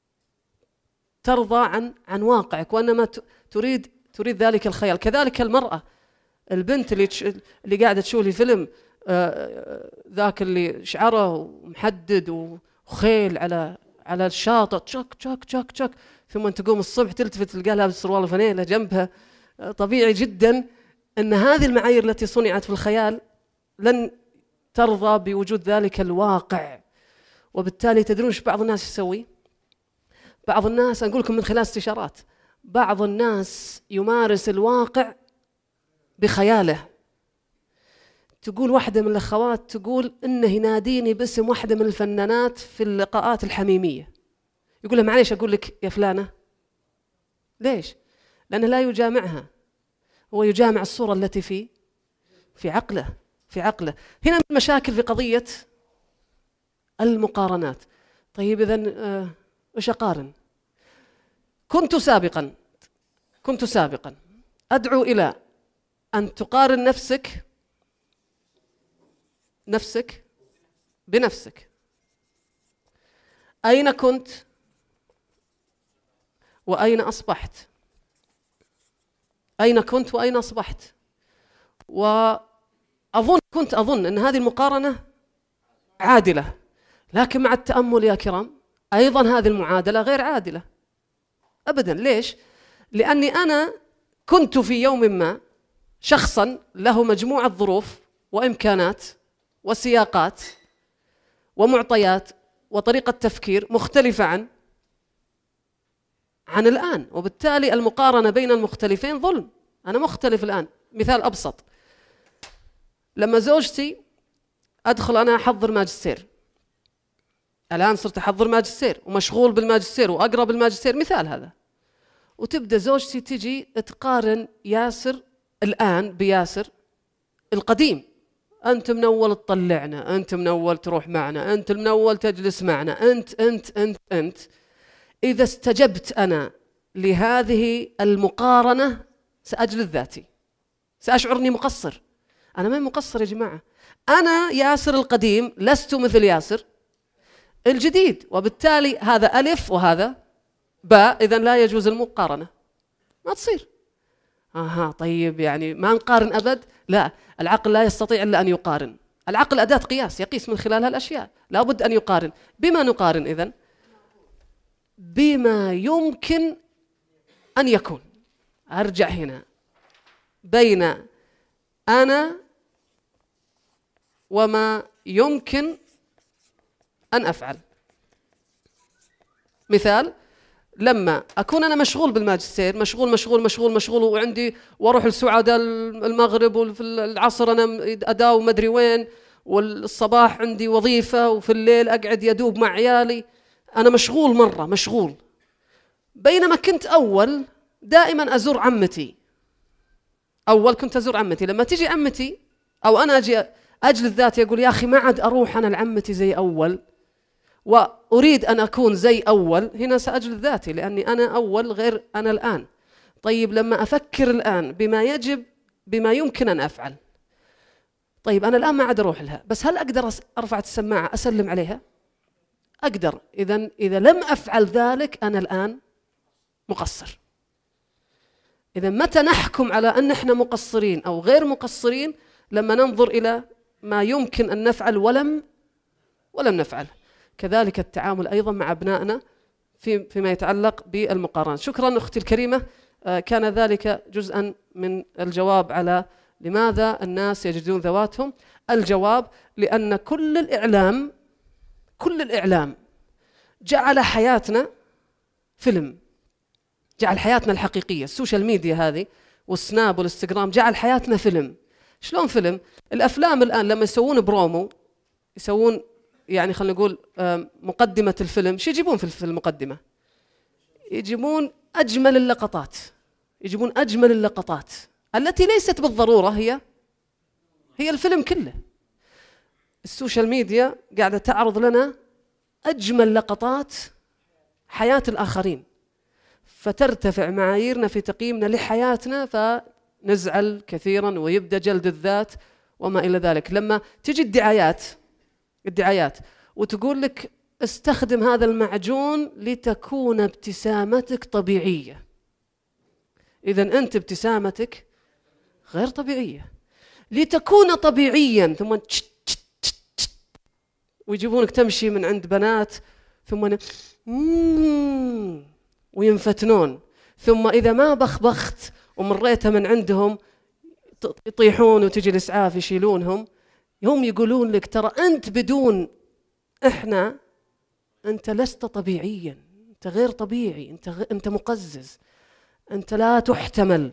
ترضى عن عن واقعك، وإنما تريد تريد ذلك الخيال. كذلك المرأة، البنت اللي اللي قاعدة تشوف فيلم آه ذاك اللي شعره محدد وخيل على على الشاطئ تشك تشك تشك تشك، ثم تقوم الصبح تلتفت تلقى لابس سروال وفانيلة جنبها. طبيعي جدا أن هذه المعايير التي صنعت في الخيال لن ترضى بوجود ذلك الواقع. وبالتالي تدرون ايش بعض الناس يسوي؟ بعض الناس، أقول لكم من خلال استشارات، بعض الناس يمارس الواقع بخياله. تقول واحدة من الأخوات تقول إنه يناديني باسم واحدة من الفنانات في اللقاءات الحميمية، يقول لها معليش أقول لك يا فلانة. ليش؟ لأنه لا يجامعها، هو يجامع الصورة التي في في عقله في عقله. هنا المشاكل في قضية المقارنات. طيب إذن آه إيش أقارن؟ كنت سابقا كنت سابقا أدعو إلى أن تقارن نفسك نفسك بنفسك. أين كنت وأين أصبحت؟ أين كنت وأين أصبحت؟ وأظن كنت أظن أن هذه المقارنة عادلة، لكن مع التأمل يا كرام أيضا هذه المعادلة غير عادلة أبدا. ليش؟ لأني أنا كنت في يوم ما شخصا له مجموعة ظروف وإمكانات وسياقات ومعطيات وطريقة تفكير مختلفة عن عن الآن، وبالتالي المقارنة بين المختلفين ظلم. أنا مختلف الآن. مثال أبسط، لما زوجتي أدخل أنا أحضر ماجستير، الآن صرت أحضر ماجستير ومشغول بالماجستير وأقرأ بالماجستير، مثال هذا، وتبدأ زوجتي تجي تقارن ياسر الآن بياسر القديم. أنت من أول تطلعنا، أنت من أول تروح معنا، أنت من أول تجلس معنا، أنت أنت أنت أنت. إذا استجبت أنا لهذه المقارنة سأجلد ذاتي، سأشعر أني مقصر. أنا ما مقصر يا جماعة، أنا ياسر القديم لست مثل ياسر الجديد، وبالتالي هذا ألف وهذا باء، إذن لا يجوز المقارنة، ما تصير. آها طيب يعني ما نقارن أبد؟ لا، العقل لا يستطيع إلا أن يقارن. العقل أداة قياس يقيس من خلالها الأشياء، لابد أن يقارن. بما نقارن إذن؟ بما يمكن أن يكون. أرجع هنا بين أنا وما يمكن أن أفعل. مثال، لما أكون أنا مشغول بالماجستير، مشغول مشغول مشغول مشغول وعندي وأروح السعودة المغرب، وفي العصر أنا أداوم مدري وين، والصباح عندي وظيفة، وفي الليل أقعد يدوب مع عيالي، أنا مشغول مرة مشغول. بينما كنت أول دائما أزور عمتي، أول كنت أزور عمتي، لما تيجي عمتي أو أنا أجي أجلد ذاتي أقول يا أخي ما عاد أروح أنا لعمتي زي أول، وأريد أن أكون زي أول، هنا سأجلد ذاتي لأني أنا أول غير أنا الآن. طيب لما أفكر الآن بما يجب بما يمكن أن أفعل، طيب أنا الآن ما عاد أروح لها، بس هل أقدر أرفع السماعة أسلم عليها؟ أقدر. إذن إذا لم أفعل ذلك أنا الآن مقصر. إذا متى نحكم على أن إحنا مقصرين أو غير مقصرين؟ لما ننظر إلى ما يمكن أن نفعل ولم ولم نفعل. كذلك التعامل أيضا مع أبنائنا في فيما يتعلق بالمقارنة. شكرا أختي الكريمة، كان ذلك جزءا من الجواب على لماذا الناس يجدون ذواتهم. الجواب لأن كل الإعلام كل الإعلام جعل حياتنا فيلم، جعل حياتنا الحقيقية. السوشيال ميديا هذه والسناب والانستغرام جعل حياتنا فيلم. شلون فيلم؟ الأفلام الآن لما يسوون برومو، يسوون يعني خلينا نقول مقدمة الفيلم، شو يجيبون في المقدمة؟ يجيبون أجمل اللقطات، يجيبون أجمل اللقطات التي ليست بالضرورة هي هي الفيلم كله. السوشيال ميديا قاعدة تعرض لنا أجمل لقطات حياة الآخرين، فترتفع معاييرنا في تقييمنا لحياتنا، فنزعل كثيرا ويبدأ جلد الذات وما إلى ذلك. لما تجي الدعايات الدعايات وتقول لك استخدم هذا المعجون لتكون ابتسامتك طبيعية، إذن أنت ابتسامتك غير طبيعية. لتكون طبيعيا ثم تش تش تش تش ويجيبونك تمشي من عند بنات ثم وينفتنون، ثم إذا ما بخبخت ومريتها من عندهم يطيحون وتجي الإسعاف يشيلونهم. هم يقولون لك ترى أنت بدون إحنا أنت لست طبيعيا، أنت غير طبيعي، أنت غ... أنت مقزز، أنت لا تحتمل.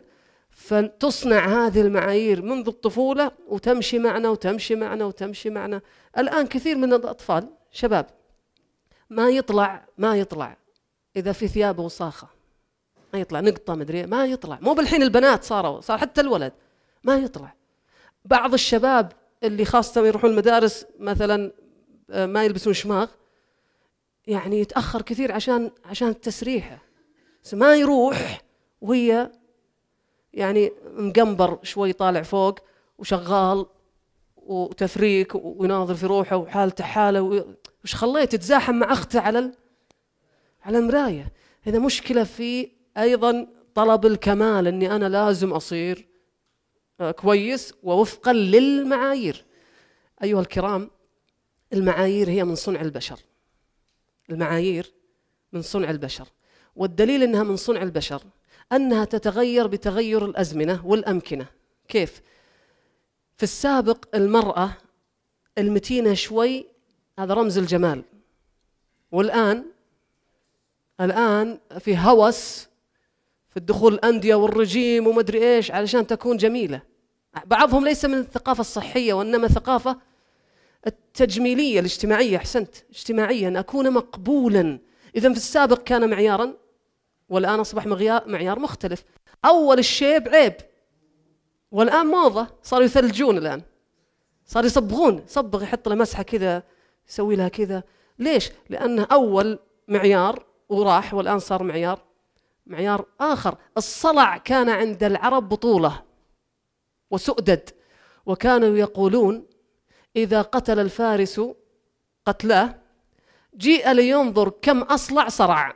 فتصنع هذه المعايير منذ الطفولة وتمشي معنا وتمشي معنا وتمشي معنا. الآن كثير من الأطفال شباب ما يطلع ما يطلع إذا في ثيابه وصاخة، ما يطلع نقطة مدري ما يطلع. مو بالحين البنات صاروا صار حتى الولد ما يطلع. بعض الشباب اللي خاصة يروحون المدارس مثلا ما يلبسون شماغ، يعني يتأخر كثير عشان عشان التسريحة، ما يروح وهي يعني مقنبر شوي طالع فوق وشغال وتفريك ويناظر في روحه وحالته حاله، وش خليت يتزاحم مع أخته على على المراية. هذا مشكلة في أيضا طلب الكمال، أني أنا لازم أصير كويس ووفقا للمعايير. أيها الكرام، المعايير هي من صنع البشر، المعايير من صنع البشر، والدليل أنها من صنع البشر أنها تتغير بتغير الأزمنة والأمكنة. كيف؟ في السابق المرأة المتينة شوي هذا رمز الجمال، والآن الآن في هوس في الدخول الأندية والرجيم ومدري إيش علشان تكون جميلة. بعضهم ليس من الثقافة الصحية وإنما ثقافة التجميلية الاجتماعية. أحسنت، اجتماعيا أن أكون مقبولا. إذن في السابق كان معيارا والآن أصبح معيار مختلف. أول الشيب عيب والآن موضة، صاروا يثلجون، الآن صار يصبغون، صبغ يحط له مسحة كذا يسوي لها كذا. ليش؟ لأنه أول معيار وراح والآن صار معيار معيار آخر. الصلع كان عند العرب بطولة وسؤدد، وكانوا يقولون إذا قتل الفارس قتلاه جيء لينظر كم أصلع صرع،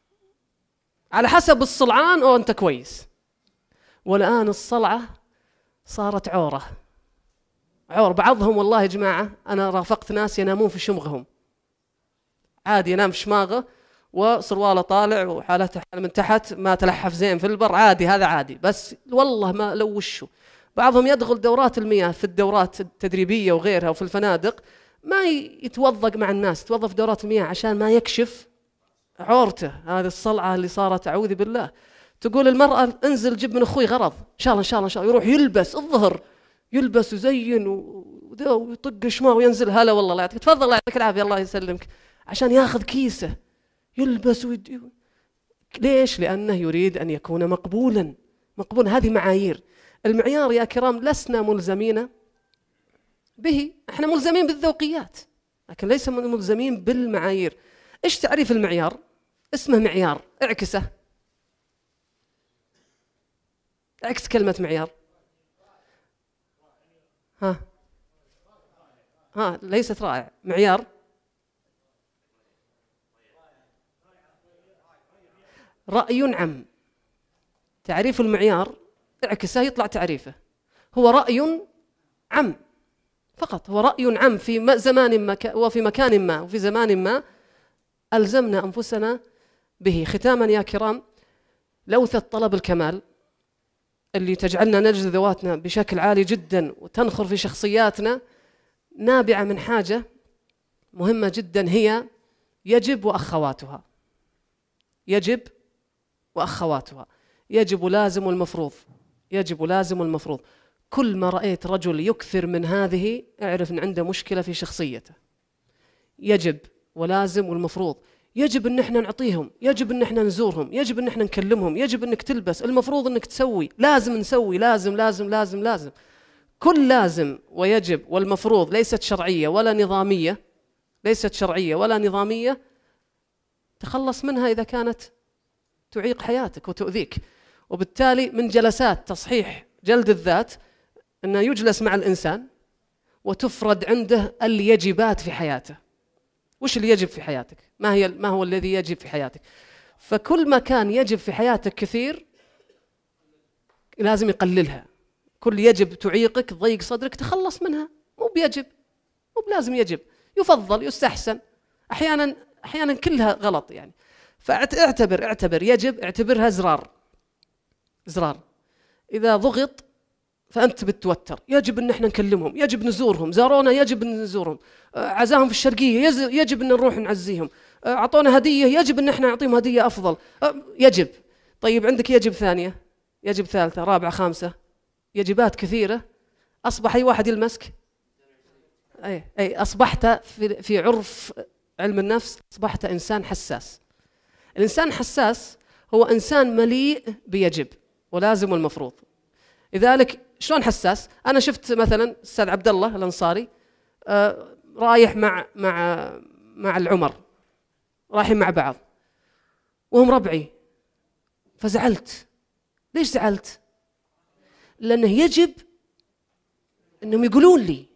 على حسب الصلعان أو أنت كويس. والآن الصلعة صارت عورة، عور. بعضهم والله يا جماعة أنا رافقت ناس ينامون في شمغهم، عادي ينام في شماغه وسرواله طالع وحالته حال من تحت، ما تلحف زين في البر، عادي هذا عادي، بس والله ما لو وشه. بعضهم يدخل دورات المياه في الدورات التدريبية وغيرها وفي الفنادق، ما يتوظق مع الناس، يتوظف في دورات المياه عشان ما يكشف عورته. هذه الصلعة اللي صارت أعوذ بالله. تقول المرأة انزل جيب من أخوي غرض، إن شاء الله إن شاء الله إن شاء الله، يروح يلبس الظهر، يلبس ويزين ويطق شماغ وينزل، هلا والله الله يعطيك تفضل الله يعطيك العافية الله يسلمك، عشان ياخذ كيسه يلبس ويد... ليش؟ لأنه يريد أن يكون مقبولا. مقبول، هذه معايير. المعيار يا كرام لسنا ملزمين به، احنا ملزمين بالذوقيات لكن ليس ملزمين بالمعايير. ايش تعريف المعيار؟ اسمه معيار، اعكسه، اعكس كلمة معيار. ها ها ليست رائع، معيار رأي عام. تعريف المعيار اعكسه يطلع تعريفه، هو رأي عام فقط، هو رأي عام في زمان ما وفي مكان ما وفي زمان ما ألزمنا أنفسنا به. ختاما يا كرام، لوثة طلب الكمال اللي تجعلنا نجد ذواتنا بشكل عالي جدا وتنخر في شخصياتنا نابعة من حاجة مهمة جدا، هي يجب وأخواتها. يجب وأخواتها، يجب لازم والمفروض، يجب لازم والمفروض. كل ما رأيت رجل يكثر من هذه اعرف أن عنده مشكلة في شخصيته. يجب ولازم والمفروض، يجب أن احنا نعطيهم، يجب أن احنا نزورهم، يجب أن احنا نكلمهم، يجب أنك تلبس، المفروض أنك تسوي، لازم نسوي، لازم لازم لازم لازم. كل لازم ويجب والمفروض ليست شرعية ولا نظامية، ليست شرعية ولا نظامية، تخلص منها إذا كانت تعيق حياتك وتؤذيك. وبالتالي من جلسات تصحيح جلد الذات أنه يجلس مع الإنسان وتفرد عنده اليجبات في حياته. وش اللي يجب في حياتك؟ ما هي ما هو الذي يجب في حياتك؟ فكل ما كان يجب في حياتك كثير لازم يقللها. كل يجب تعيقك ضيق صدرك تخلص منها، مو بيجب، مو بلازم يجب، يفضل يستحسن، أحيانا أحيانا كلها غلط يعني. فاعتبر اعتبر يجب اعتبرها زرار، زرار. إذا ضغط فأنت بتتوتر، يجب أن احنا نكلمهم، يجب نزورهم، زارونا يجب أن نزورهم، عزاهم في الشرقية يجب أن نروح نعزيهم، أعطونا هدية يجب أن احنا نعطيهم هدية أفضل، يجب. طيب عندك يجب ثانية، يجب ثالثة، رابعة، خامسة، يجبات كثيرة. أصبح أي واحد يلمسك، أي أي أصبحت في في عرف علم النفس أصبحت إنسان حساس. الإنسان حساس هو إنسان مليء بيجب ولازم والمفروض. لذلك شلون حساس؟ أنا شفت مثلا الأستاذ عبد الله الأنصاري آه رايح مع مع مع العمر، رايحين مع بعض وهم ربعي، فزعلت. ليش زعلت؟ لأنه يجب أنهم يقولون لي،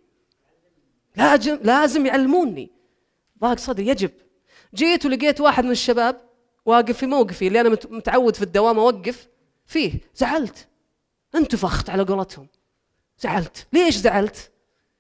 لازم لازم يعلموني، ضاق صدري، يجب. جيت ولقيت واحد من الشباب واقف في موقفي اللي أنا متعود في الدوام أوقف فيه، زعلت، انتفخت على قولتهم، زعلت. ليش زعلت؟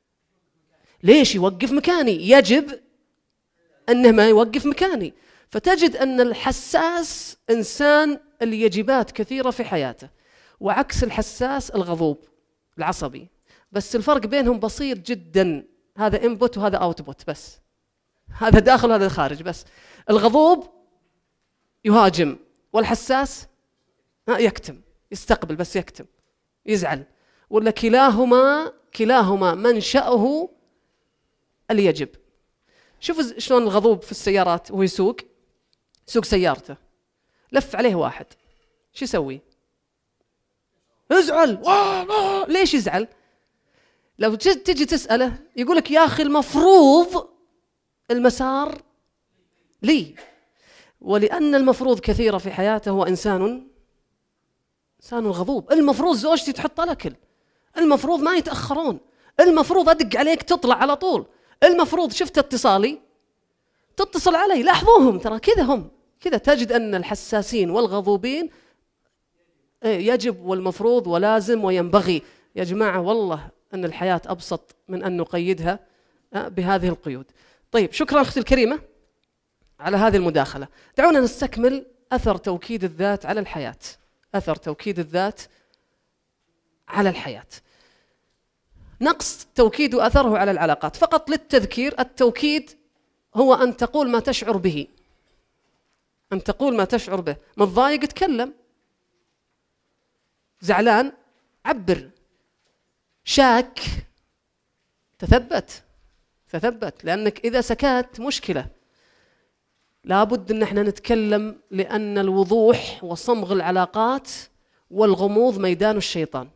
ليش يوقف مكاني؟ يجب أنه ما يوقف مكاني. فتجد أن الحساس إنسان اليجبات كثيرة في حياته، وعكس الحساس الغضوب العصبي. بس الفرق بينهم بسيط جدا، هذا انبوت وهذا اوتبوت، بس هذا داخل وهذا خارج. بس الغضوب يهاجم والحساس يكتم، يستقبل بس يكتم، يزعل. ولا كلاهما كلاهما منشأه اليجب. شوف شلون الغضوب في السيارات وهو يسوق يسوق سيارته، لف عليه واحد، شو يسوي؟ يزعل. ليش يزعل؟ لو تجي تسأله يقولك يا أخي المفروض المسار لي. ولأن المفروض كثيرة في حياته هو إنسان إنسان غضوب. المفروض زوجتي تحط الأكل، المفروض ما يتأخرون، المفروض أدق عليك تطلع على طول، المفروض شفت اتصالي تتصل علي. لاحظوهم ترى كذا، هم كذا. تجد أن الحساسين والغضوبين يجب والمفروض ولازم وينبغي. يا جماعة والله أن الحياة أبسط من أن نقيدها بهذه القيود. طيب، شكرا أختي الكريمة على هذه المداخلة. دعونا نستكمل أثر توكيد الذات على الحياة. أثر توكيد الذات على الحياة. نقص التوكيد وأثره على العلاقات. فقط للتذكير، التوكيد هو أن تقول ما تشعر به، أن تقول ما تشعر به. متضايق تكلم، زعلان عبر، شاك تثبت تثبت لأنك إذا سكت مشكلة. لابد أن احنا نتكلم، لأن الوضوح وصمغ العلاقات والغموض ميدان الشيطان.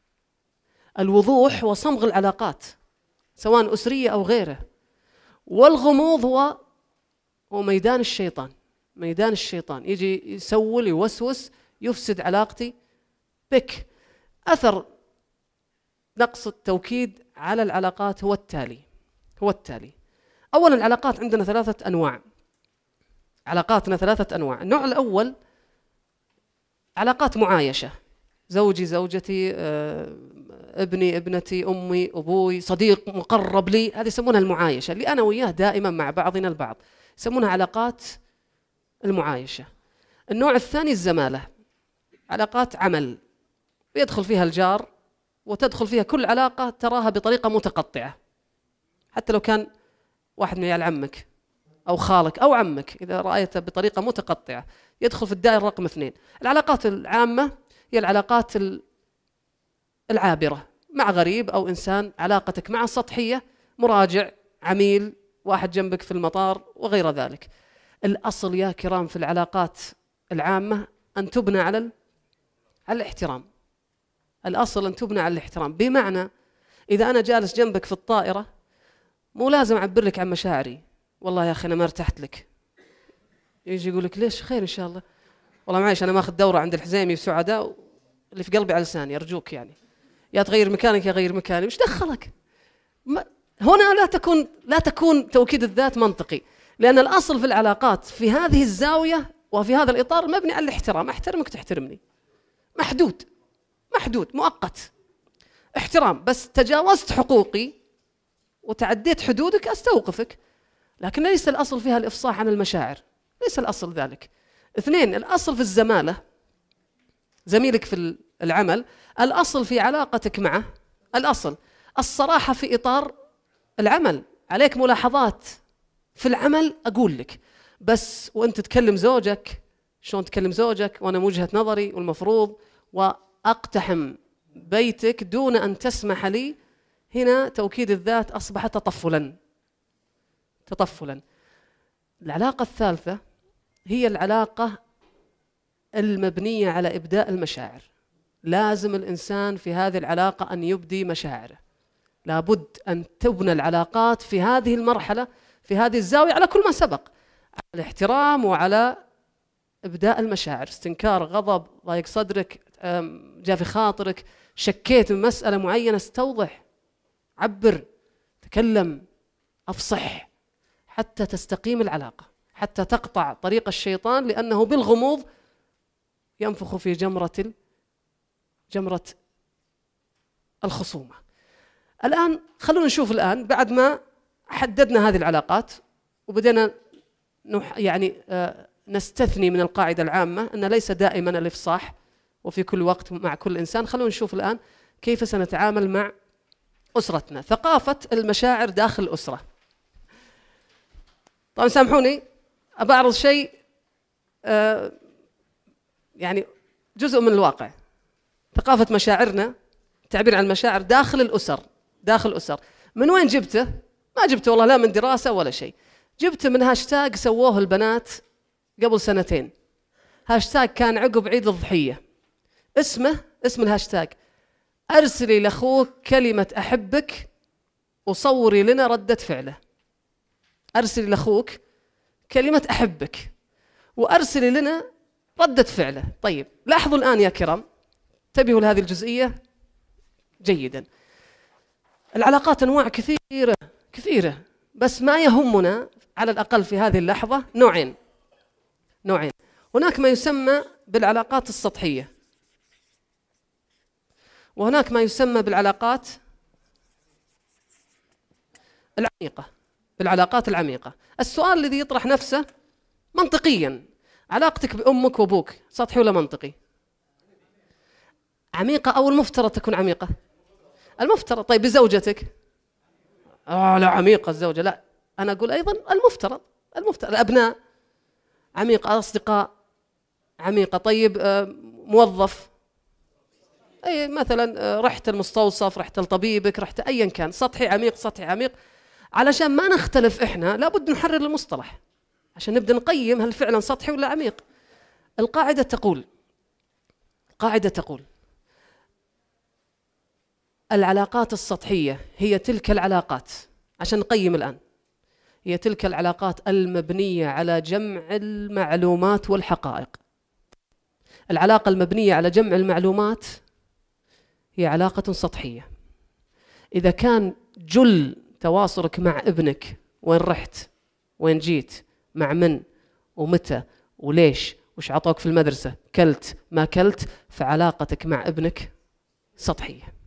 الوضوح وصمغ العلاقات سواء أسرية أو غيره، والغموض هو هو ميدان الشيطان. ميدان الشيطان يجي يسول يوسوس يفسد علاقتي بك. أثر نقص التوكيد على العلاقات هو التالي هو التالي أولا، العلاقات عندنا ثلاثة أنواع. علاقاتنا ثلاثة أنواع. النوع الأول علاقات معايشة، زوجي زوجتي، آه، ابني ابنتي، أمي أبوي، صديق مقرب لي، هذه يسمونها المعايشة، اللي أنا وياه دائما مع بعضنا البعض، يسمونها علاقات المعايشة. النوع الثاني الزمالة، علاقات عمل، يدخل فيها الجار وتدخل فيها كل علاقة تراها بطريقة متقطعة، حتى لو كان واحد من عيال عمك أو خالك أو عمك، إذا رأيته بطريقة متقطعة يدخل في الدائرة رقم اثنين. العلاقات العامة هي العلاقات العابرة مع غريب أو إنسان، علاقتك معه سطحية، مراجع، عميل، واحد جنبك في المطار وغير ذلك. الأصل يا كرام في العلاقات العامة أن تبنى على على الاحترام. الأصل أن تبنى على الاحترام، بمعنى إذا أنا جالس جنبك في الطائرة مو لازم أعبر لك عن مشاعري، والله يا أخي أنا ما ارتحت لك. يجي يقول لك ليش؟ خير إن شاء الله. والله معيش أنا ماخذ دورة عند الحزيمي في سعداء، اللي في قلبي على لساني، أرجوك يعني يا تغير مكانك يا غير مكاني، مش دخلك. هنا لا تكون لا تكون توكيد الذات منطقي، لأن الأصل في العلاقات في هذه الزاوية وفي هذا الإطار مبني على الاحترام. أحترمك تحترمني، محدود محدود مؤقت احترام، بس تجاوزت حقوقي وتعديت حدودك أستوقفك، لكن ليس الأصل فيها الإفصاح عن المشاعر، ليس الأصل ذلك. اثنين، الأصل في الزمالة، زميلك في العمل، الأصل في علاقتك معه، الأصل الصراحة في إطار العمل. عليك ملاحظات في العمل أقول لك، بس وأنت تكلم زوجك شلون تكلم زوجك وأنا من وجهة نظري والمفروض وأقتحم بيتك دون أن تسمح لي، هنا توكيد الذات أصبح تطفلاً تطفلاً. العلاقة الثالثة هي العلاقة المبنية على إبداء المشاعر. لازم الإنسان في هذه العلاقة أن يبدي مشاعره. لابد أن تبنى العلاقات في هذه المرحلة، في هذه الزاوية، على كل ما سبق، على الاحترام وعلى إبداء المشاعر. استنكار، غضب، ضايق صدرك، جاء في خاطرك، شكيت من مسألة معينة، استوضح، عبر، تكلم، أفصح، حتى تستقيم العلاقة، حتى تقطع طريق الشيطان، لأنه بالغموض ينفخ في جمرة جمرة الخصومة. الآن خلونا نشوف، الآن بعد ما حددنا هذه العلاقات وبدأنا نح يعني آه نستثني من القاعدة العامة أن ليس دائما الإفصاح وفي كل وقت مع كل إنسان، خلونا نشوف الآن كيف سنتعامل مع أسرتنا. ثقافة المشاعر داخل الأسرة. طبعا سامحوني أبى أعرض شيء آه يعني جزء من الواقع. ثقافة مشاعرنا، تعبير عن المشاعر داخل الأسر داخل الأسر من وين جبته؟ ما جبته والله لا من دراسة ولا شيء، جبته من هاشتاج سووه البنات قبل سنتين. هاشتاج كان عقب عيد الضحية، اسمه اسم الهاشتاج أرسلي لأخوك كلمة أحبك وصوري لنا ردة فعله. أرسلي لأخوك كلمة أحبك وأرسلي لنا ردة فعله. طيب لاحظوا الآن يا كرام، انتبهوا لهذه الجزئية جيدا. العلاقات أنواع كثيرة كثيرة، بس ما يهمنا على الأقل في هذه اللحظة نوعين نوعين هناك ما يسمى بالعلاقات السطحية، وهناك ما يسمى بالعلاقات العميقة، بالعلاقات العميقة. السؤال الذي يطرح نفسه منطقيا، علاقتك بأمك وأبوك سطحي ولا منطقي؟ عميقة أو المفترض تكون عميقة؟ المفترض. طيب بزوجتك؟ آه لا عميقة الزوجة، لا أنا أقول أيضا المفترض. المفترض الأبناء عميقة، أصدقاء عميقة. طيب آه موظف، أي مثلا آه رحت المستوصف، رحت لطبيبك، رحت أيا كان، سطحي عميق سطحي عميق. علشان ما نختلف إحنا لابد نحرر المصطلح عشان نبدأ نقيم هل فعلا سطحي ولا عميق. القاعدة تقول قاعدة تقول العلاقات السطحية هي تلك العلاقات، عشان نقيم الآن، هي تلك العلاقات المبنية على جمع المعلومات والحقائق. العلاقة المبنية على جمع المعلومات هي علاقة سطحية. إذا كان جل تواصلك مع ابنك وين رحت، وين جيت، مع من، ومتى، وليش، وش عطوك في المدرسة، كلت ما كلت، فعلاقتك مع ابنك سطحية.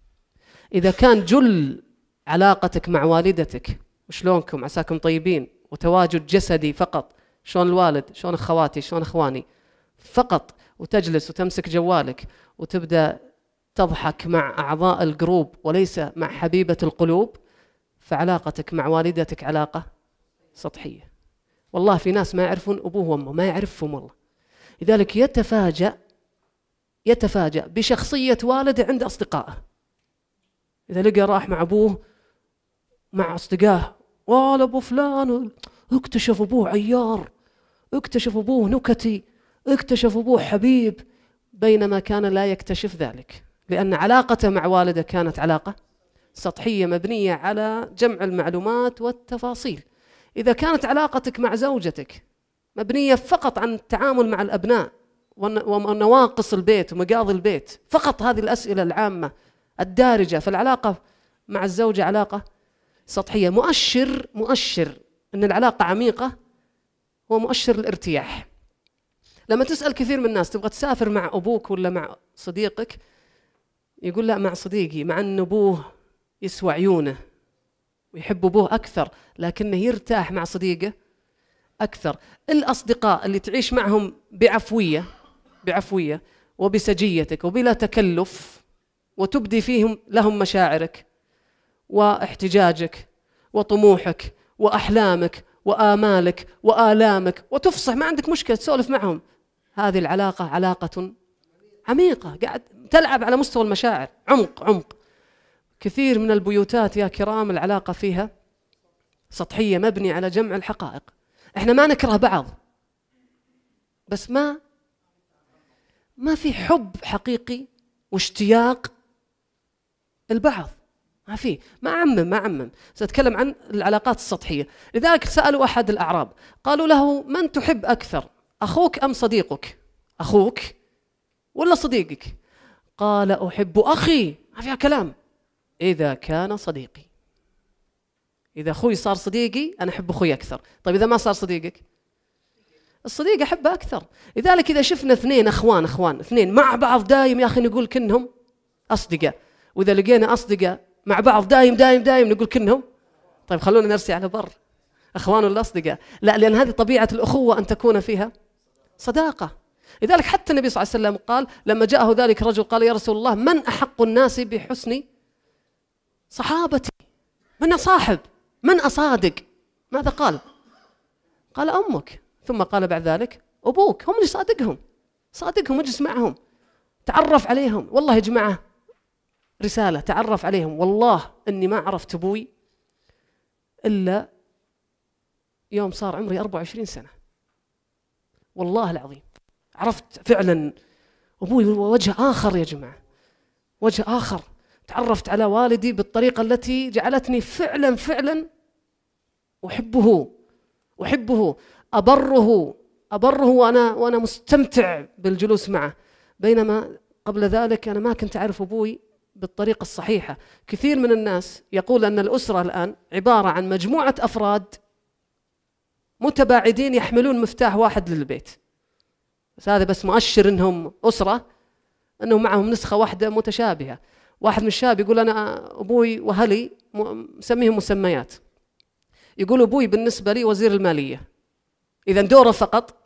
إذا كان جل علاقتك مع والدتك وشلونكم عساكم طيبين وتواجد جسدي فقط، شلون الوالد، شلون أخواتي، شلون أخواني فقط، وتجلس وتمسك جوالك وتبدأ تضحك مع أعضاء الجروب وليس مع حبيبة القلوب، فعلاقتك مع والدتك علاقة سطحية. والله في ناس ما يعرفون أبوه وأمه، ما يعرفهم والله، لذلك يتفاجأ يتفاجأ بشخصية والده عند أصدقائه. إذا لقى راح مع أبوه مع أصدقائه، والله أبو فلان اكتشف أبوه عيار، اكتشف أبوه نكتي، اكتشف أبوه حبيب، بينما كان لا يكتشف ذلك، لأن علاقته مع والده كانت علاقة سطحية مبنية على جمع المعلومات والتفاصيل. إذا كانت علاقتك مع زوجتك مبنية فقط عن التعامل مع الأبناء ونواقص البيت ومقاضي البيت، فقط هذه الأسئلة العامة الدارجة، فالعلاقة مع الزوجة علاقة سطحية. مؤشر مؤشر أن العلاقة عميقة هو مؤشر الارتياح. لما تسأل كثير من الناس تبغى تسافر مع أبوك ولا مع صديقك، يقول لا مع صديقي، مع أن أبوه يسوى عيونه ويحب أبوه أكثر، لكنه يرتاح مع صديقه أكثر. الأصدقاء اللي تعيش معهم بعفوية بعفوية وبسجيتك وبلا تكلف، وتبدي فيهم لهم مشاعرك واحتجاجك وطموحك وأحلامك وآمالك وآلامك، وتفصح، ما عندك مشكلة تسولف معهم، هذه العلاقة علاقة عميقة، قاعد تلعب على مستوى المشاعر، عمق عمق. كثير من البيوتات يا كرام العلاقة فيها سطحية مبني على جمع الحقائق. احنا ما نكره بعض، بس ما ما في حب حقيقي واشتياق البعض، ما في. ما أعمم ما أعمم سأتكلم عن العلاقات السطحية. لذلك سألوا أحد الأعراب قالوا له من تحب أكثر، أخوك أم صديقك؟ أخوك ولا صديقك؟ قال أحب أخي، ما فيها كلام، إذا كان صديقي. إذا أخوي صار صديقي أنا أحب أخوي أكثر. طيب إذا ما صار صديقك؟ الصديق أحبه أكثر. لذلك إذا شفنا اثنين أخوان أخوان اثنين مع بعض دايم يا أخي نقول كنهم أصدقاء، وإذا لقينا أصدقاء مع بعض دايم دايم دايم نقول كنهم، طيب خلونا نرسي على بر، أخوان ولا أصدقاء؟ لا، لأن هذه طبيعة الأخوة أن تكون فيها صداقة. لذلك حتى النبي صلى الله عليه وسلم قال لما جاءه ذلك الرجل قال يا رسول الله من أحق الناس بحسن صحابتي، من أصاحب، من أصادق؟ ماذا قال؟ قال أمك، ثم قال بعد ذلك أبوك، هم اللي صادقهم، صادقهم، اجلس معهم، تعرف عليهم. والله يا جماعة رسالة، تعرف عليهم. والله أني ما عرفت أبوي إلا يوم صار عمري أربعة وعشرين سنة، والله العظيم عرفت فعلا أبوي وجه آخر يا جماعة، وجه آخر. تعرفت على والدي بالطريقة التي جعلتني فعلا فعلا أحبه أحبه أبره أبره وأنا وأنا مستمتع بالجلوس معه، بينما قبل ذلك أنا ما كنت أعرف أبوي بالطريقة الصحيحة. كثير من الناس يقول أن الأسرة الآن عبارة عن مجموعة أفراد متباعدين يحملون مفتاح واحد للبيت، بس هذا بس مؤشر أنهم أسرة، أنهم معهم نسخة واحدة متشابهة. واحد من الشباب يقول أنا أبوي وأهلي مسميهم مسميات، يقول أبوي بالنسبة لي وزير المالية، إذا دوره فقط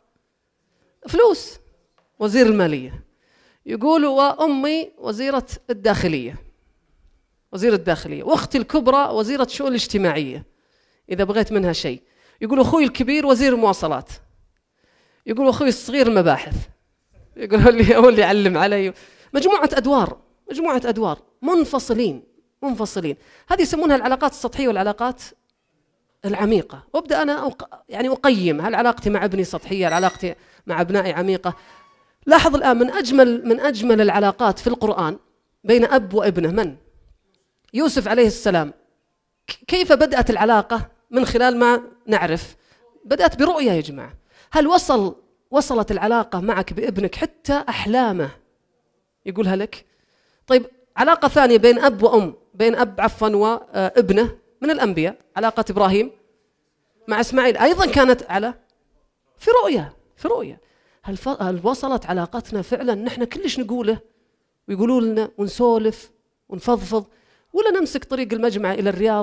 فلوس، وزير المالية. يقول وأمي وزيرة الداخلية، وزير الداخلية، وأختي الكبرى وزيرة الشؤون الاجتماعية إذا بغيت منها شيء. يقول أخوي الكبير وزير المواصلات. يقول أخوي الصغير المباحث. يقول هو اللي هو اللي يعلم علي. مجموعة أدوار، مجموعة أدوار منفصلين منفصلين. هذه يسمونها العلاقات السطحية والعلاقات العميقة. وابدأ أنا أق... يعني أقيم، هل علاقتي مع ابني سطحية، هل علاقتي مع أبنائي عميقة؟ لاحظ الآن من أجمل من أجمل العلاقات في القرآن بين أب وابنه من؟ يوسف عليه السلام. كيف بدأت العلاقة؟ من خلال ما نعرف بدأت برؤية يا جماعة. هل وصل وصلت العلاقة معك بابنك حتى أحلامه يقولها لك؟ طيب علاقة ثانية بين أب وأم، بين أب عفوا وابنه من الأنبياء، علاقة إبراهيم مع إسماعيل أيضا كانت على في رؤية في رؤية. هل, ف... هل وصلت علاقتنا فعلا نحن كلش نقوله ويقولوا لنا ونسولف ونفضفض، ولا نمسك طريق المجمع إلى الرياض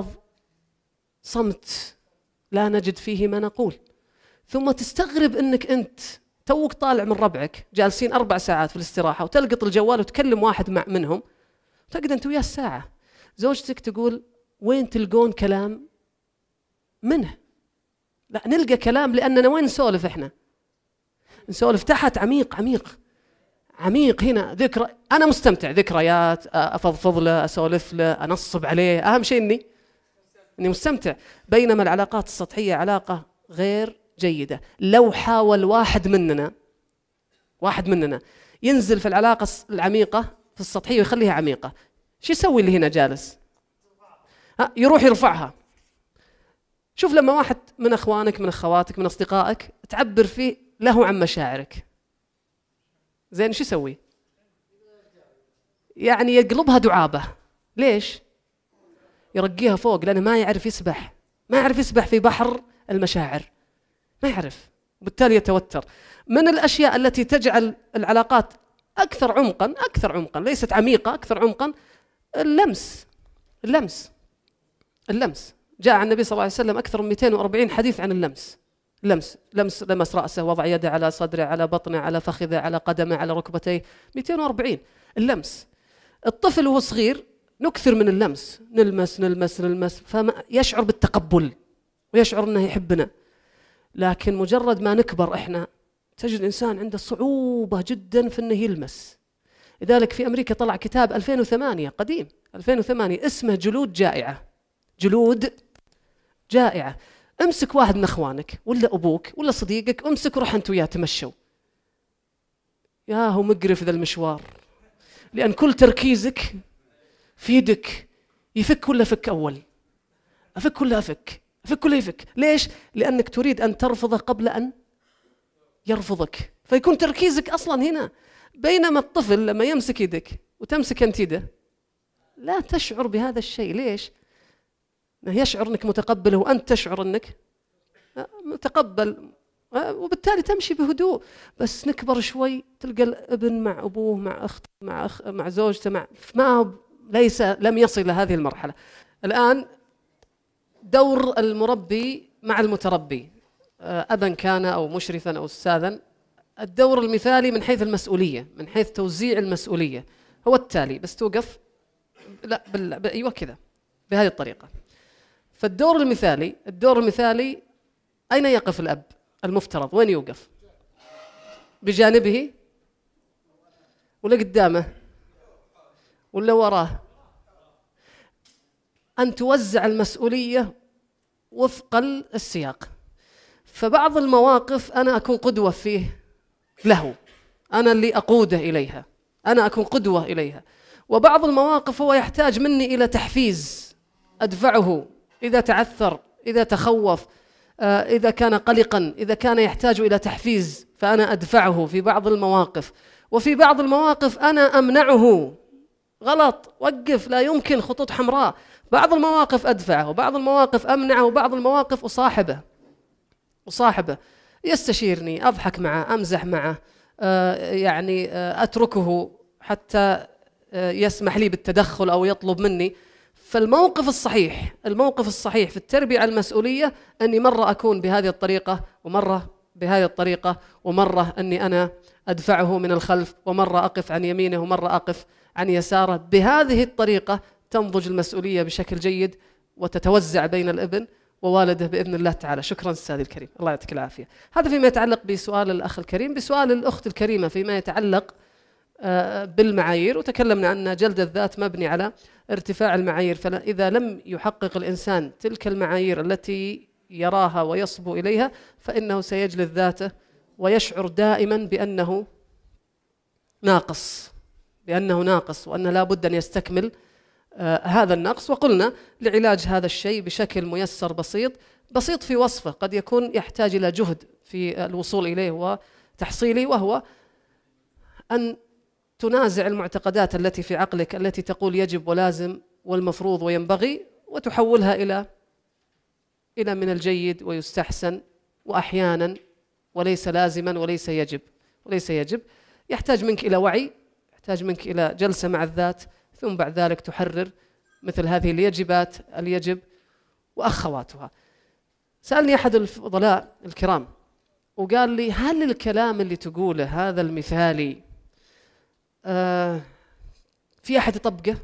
صمت لا نجد فيه ما نقول؟ ثم تستغرب أنك أنت توك طالع من ربعك جالسين أربع ساعات في الاستراحة وتلقط الجوال وتكلم واحد مع منهم، تقعد أنت وياه الساعة، زوجتك تقول وين تلقون كلام منه؟ لا نلقى كلام لأننا وين نسولف إحنا؟ نسولف تحت عميق عميق عميق هنا ذكرى، أنا مستمتع، ذكريات، أفضفض له، أسولف له، أنصب عليه، أهم شيء إني إني مستمتع. بينما العلاقات السطحية علاقة غير جيدة. لو حاول واحد مننا واحد مننا ينزل في العلاقة العميقة في السطحية ويخليها عميقة، شو يسوي اللي هنا جالس؟ ها يروح يرفعها. شوف لما واحد من أخوانك من أخواتك من أصدقائك تعبر فيه له عن مشاعرك، زين شو يسوي؟ يعني يقلبها دعابة. ليش؟ يرقيها فوق، لأنه ما يعرف يسبح، ما يعرف يسبح في بحر المشاعر، ما يعرف، وبالتالي يتوتر. من الأشياء التي تجعل العلاقات أكثر عمقاً أكثر عمقاً ليست عميقة، أكثر عمقاً اللمس اللمس اللمس. جاء عن النبي صلى الله عليه وسلم أكثر من مئتين وأربعين حديث عن اللمس. لمس لمس لمس رأسه، وضع يده على صدره، على بطنه، على فخذه، على قدمه، على ركبتيه، مئتين وأربعين. اللمس. الطفل وهو صغير نكثر من اللمس، نلمس نلمس نلمس فيشعر بالتقبل ويشعر أنه يحبنا. لكن مجرد ما نكبر إحنا تجد الإنسان عنده صعوبة جدا في أنه يلمس. لذلك في أمريكا طلع كتاب ألفين وثمانية قديم ألفين وثمانية اسمه جلود جائعة. جلود جائعة. امسك واحد من أخوانك ولا أبوك ولا صديقك، امسك وروح أنت وياه تمشوا، يا هو مقرف ذا المشوار، لأن كل تركيزك في يدك يفك ولا فك أول، أفك ولا أفك، أفك ولا يفك. ليش؟ لأنك تريد أن ترفضه قبل أن يرفضك، فيكون تركيزك أصلا هنا. بينما الطفل لما يمسك يدك وتمسك أنت يده لا تشعر بهذا الشيء. ليش؟ يشعر أنك متقبله وأنت تشعر أنك متقبل، وبالتالي تمشي بهدوء. بس نكبر شوي تلقى الابن مع أبوه مع أخته مع أخ مع زوجته مع ما ليس لم يصل إلى هذه المرحلة. الآن دور المربي مع المتربي أبا كان أو مشرفا أو أستاذا، الدور المثالي من حيث المسؤولية، من حيث توزيع المسؤولية هو التالي. بس توقف لا بال... أيوة كذا بهذه الطريقة. فالدور المثالي الدور المثالي أين يقف الأب المفترض؟ وين يوقف؟ بجانبه ولا قدامه ولا وراه؟ أن توزع المسؤولية وفق السياق. فبعض المواقف أنا أكون قدوة فيه له، أنا اللي أقوده إليها، أنا أكون قدوة إليها. وبعض المواقف هو يحتاج مني إلى تحفيز، أدفعه إذا تعثر، إذا تخوف، إذا كان قلقا، إذا كان يحتاج إلى تحفيز فأنا أدفعه في بعض المواقف. وفي بعض المواقف أنا أمنعه، غلط، وقف، لا يمكن، خطوط حمراء. بعض المواقف أدفعه، وبعض المواقف أمنعه، وبعض المواقف أصاحبه أصاحبه يستشيرني، أضحك معه، أمزح معه، آه يعني آه أتركه حتى آه يسمح لي بالتدخل أو يطلب مني. فالموقف الصحيح الموقف الصحيح في التربية على المسؤولية أني مرة أكون بهذه الطريقة ومرة بهذه الطريقة، ومرة أني أنا أدفعه من الخلف، ومرة أقف عن يمينه ومرة أقف عن يساره. بهذه الطريقة تنضج المسؤولية بشكل جيد وتتوزع بين الابن ووالده بإذن الله تعالى. شكرا أستاذي الكريم، الله يعطيك العافية. هذا فيما يتعلق بسؤال الأخ الكريم. بسؤال الأخت الكريمة فيما يتعلق بالمعايير، وتكلمنا أن جلد الذات مبني على ارتفاع المعايير، فإذا لم يحقق الإنسان تلك المعايير التي يراها ويصبو إليها فإنه سيجلد ذاته ويشعر دائما بأنه ناقص بأنه ناقص وأنه لا بد أن يستكمل آه هذا النقص. وقلنا لعلاج هذا الشيء بشكل ميسر بسيط بسيط في وصفه، قد يكون يحتاج إلى جهد في الوصول إليه وتحصيله، وهو أن تنازع المعتقدات التي في عقلك التي تقول يجب ولازم والمفروض وينبغي، وتحولها إلى إلى من الجيد ويستحسن وأحيانا وليس لازما وليس يجب وليس يجب. يحتاج منك إلى وعي، يحتاج منك إلى جلسة مع الذات، ثم بعد ذلك تحرر مثل هذه اليجبات اليجب وأخواتها. سألني أحد الفضلاء الكرام وقال لي: هل الكلام اللي تقوله هذا المثالي آه في أحد يطبقه؟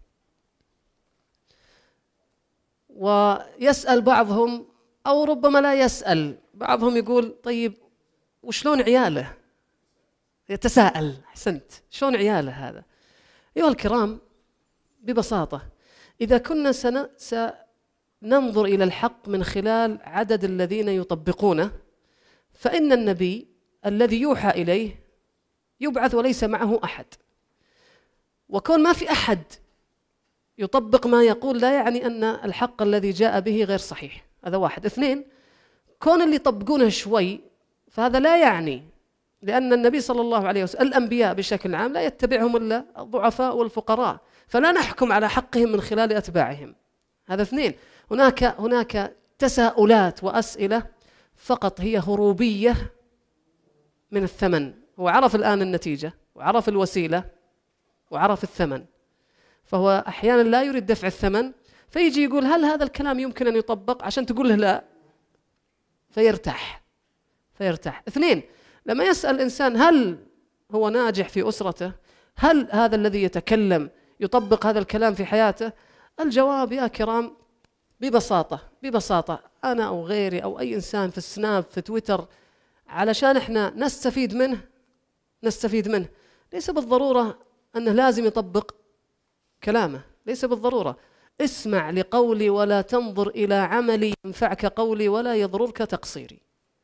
ويسأل بعضهم أو ربما لا يسأل بعضهم، يقول: طيب وشلون عياله؟ يتساءل. أحسنت، شلون عياله هذا؟ أيها الكرام، ببساطة إذا كنا سننظر إلى الحق من خلال عدد الذين يطبقونه، فإن النبي الذي يوحى إليه يبعث وليس معه أحد، وكون ما في أحد يطبق ما يقول لا يعني أن الحق الذي جاء به غير صحيح. هذا واحد. اثنين، كون اللي يطبقونه شوي فهذا لا يعني، لأن النبي صلى الله عليه وسلم الأنبياء بشكل عام لا يتبعهم إلا الضعفاء والفقراء، فلا نحكم على حقهم من خلال أتباعهم. هذا اثنين. هناك هناك تساؤلات وأسئلة فقط هي هروبية من الثمن. هو عرف الآن النتيجة وعرف الوسيلة وعرف الثمن، فهو أحيانا لا يريد دفع الثمن، فيجي يقول: هل هذا الكلام يمكن أن يطبق؟ عشان تقول له لا، فيرتاح فيرتاح. اثنين، لما يسأل الإنسان هل هو ناجح في أسرته، هل هذا الذي يتكلم يطبق هذا الكلام في حياته؟ الجواب يا كرام ببساطة ببساطة أنا أو غيري أو أي إنسان في السناب في تويتر، علشان إحنا نستفيد منه نستفيد منه ليس بالضرورة أنه لازم يطبق كلامه، ليس بالضرورة. اسمع لقولي ولا تنظر إلى عملي، ينفعك قولي ولا يضررك تقصيري.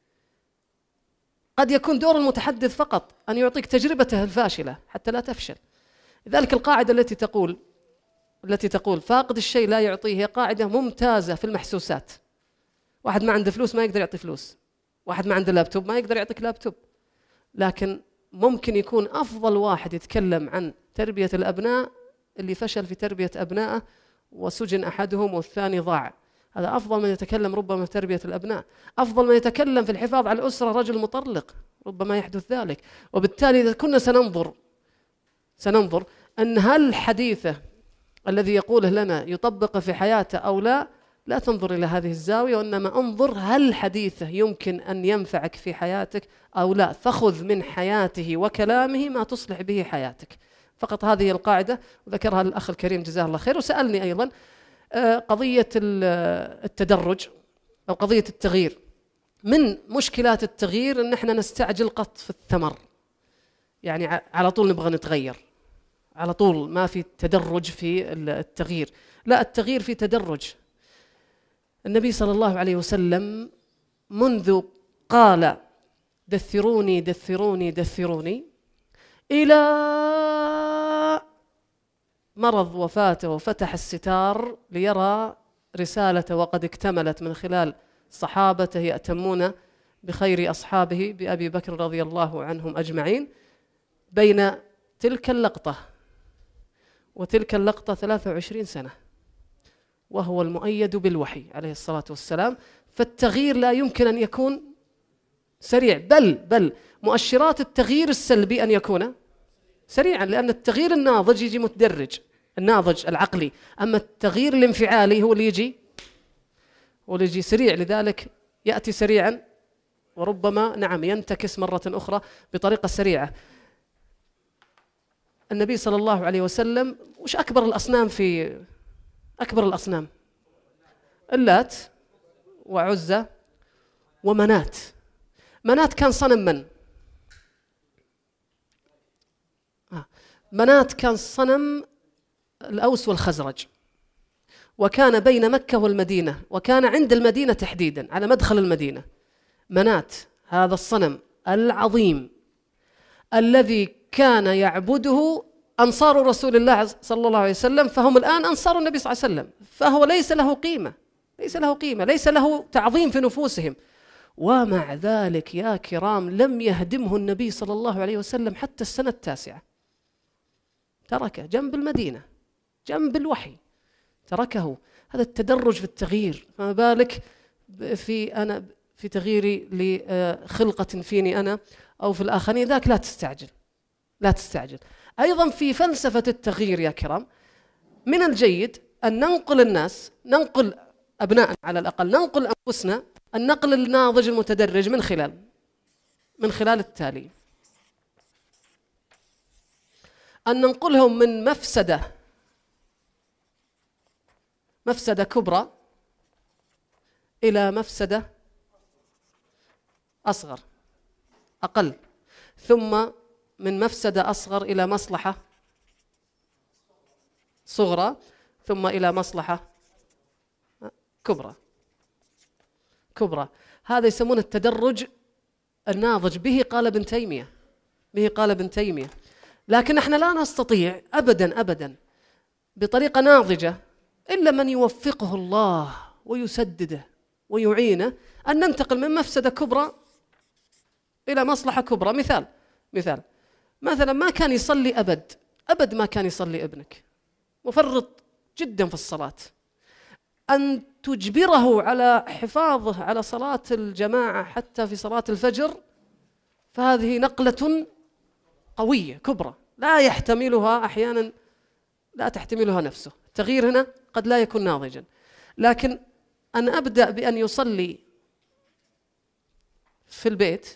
قد يكون دور المتحدث فقط أن يعطيك تجربته الفاشلة حتى لا تفشل. لذلك القاعدة التي تقول التي تقول فاقد الشيء لا يعطيه هي قاعدة ممتازة في المحسوسات. واحد ما عنده فلوس ما يقدر يعطي فلوس، واحد ما عنده لابتوب ما يقدر يعطيك لابتوب، لكن ممكن يكون أفضل واحد يتكلم عن تربية الأبناء اللي فشل في تربية أبنائه وسجن أحدهم والثاني ضاع. هذا أفضل من يتكلم ربما في تربية الأبناء، أفضل من يتكلم في الحفاظ على الأسرة رجل مطلق ربما يحدث ذلك. وبالتالي إذا كنا سننظر سننظر أن هل حديثه الذي يقوله لنا يطبقه في حياته أو لا، لا تنظر إلى هذه الزاوية، وإنما انظر هل حديثه يمكن أن ينفعك في حياتك أو لا، فخذ من حياته وكلامه ما تصلح به حياتك. فقط هذه القاعدة، وذكرها الأخ الكريم جزاه الله خير. وسألني أيضا قضية التدرج أو قضية التغيير. من مشكلات التغيير أن احنا نستعجل قطف الثمر، يعني على طول نبغى نتغير على طول، ما في تدرج في التغيير. لا، التغيير في تدرج. النبي صلى الله عليه وسلم منذ قال دثروني دثروني دثروني إلى مرض وفاته وفتح الستار ليرى رسالته وقد اكتملت من خلال صحابته يأتمون بخير أصحابه بأبي بكر رضي الله عنهم أجمعين، بين تلك اللقطة وتلك اللقطة ثلاثة وعشرين سنة، وهو المؤيد بالوحي عليه الصلاة والسلام. فالتغيير لا يمكن أن يكون سريع، بل بل مؤشرات التغيير السلبي أن يكون سريعا، لأن التغيير الناضج يجي متدرج الناضج العقلي. أما التغيير الانفعالي هو اللي يجي هو اللي يجي سريع، لذلك يأتي سريعا وربما نعم ينتكس مرة أخرى بطريقة سريعة. النبي صلى الله عليه وسلم وش أكبر الأصنام في أكبر الأصنام؟ اللات وعزة ومنات. منات كان صنم من؟ آه. منات كان صنم الأوس والخزرج، وكان بين مكة والمدينة، وكان عند المدينة تحديدا على مدخل المدينة. منات هذا الصنم العظيم الذي كان يعبده أنصار رسول الله صلى الله عليه وسلم، فهم الآن أنصار النبي صلى الله عليه وسلم، فهو ليس له قيمة ليس له قيمة ليس له تعظيم في نفوسهم. ومع ذلك يا كرام لم يهدمه النبي صلى الله عليه وسلم حتى السنة التاسعة، تركه جنب المدينة جنب الوحي، تركه. هذا التدرج في التغيير، فما بالك في أنا في تغييري لخلقة فيني أنا أو في الآخرين، ذاك لا تستعجل لا تستعجل. أيضا في فلسفة التغيير يا كرام من الجيد أن ننقل الناس ننقل أبناء على الأقل ننقل أنفسنا النقل الناضج المتدرج من خلال من خلال التالي: أن ننقلهم من مفسدة مفسدة كبرى إلى مفسدة أصغر أقل، ثم من مفسدة أصغر إلى مصلحة صغرى، ثم إلى مصلحة كبرى كبرى. هذا يسمونه التدرج الناضج. به قال ابن تيمية به قال ابن تيمية لكن احنا لا نستطيع أبدا أبدا بطريقة ناضجة إلا من يوفقه الله ويسدده ويعينه أن ننتقل من مفسدة كبرى إلى مصلحة كبرى. مثال مثال مثلا ما كان يصلي أبد أبد ما كان يصلي ابنك، مفرط جدا في الصلاة، أن تجبره على حفاظه على صلاة الجماعة حتى في صلاة الفجر، فهذه نقلة قوية كبرى لا يحتملها أحيانا لا تحتملها نفسه. التغيير هنا قد لا يكون ناضجا، لكن أن أبدأ بأن يصلي في البيت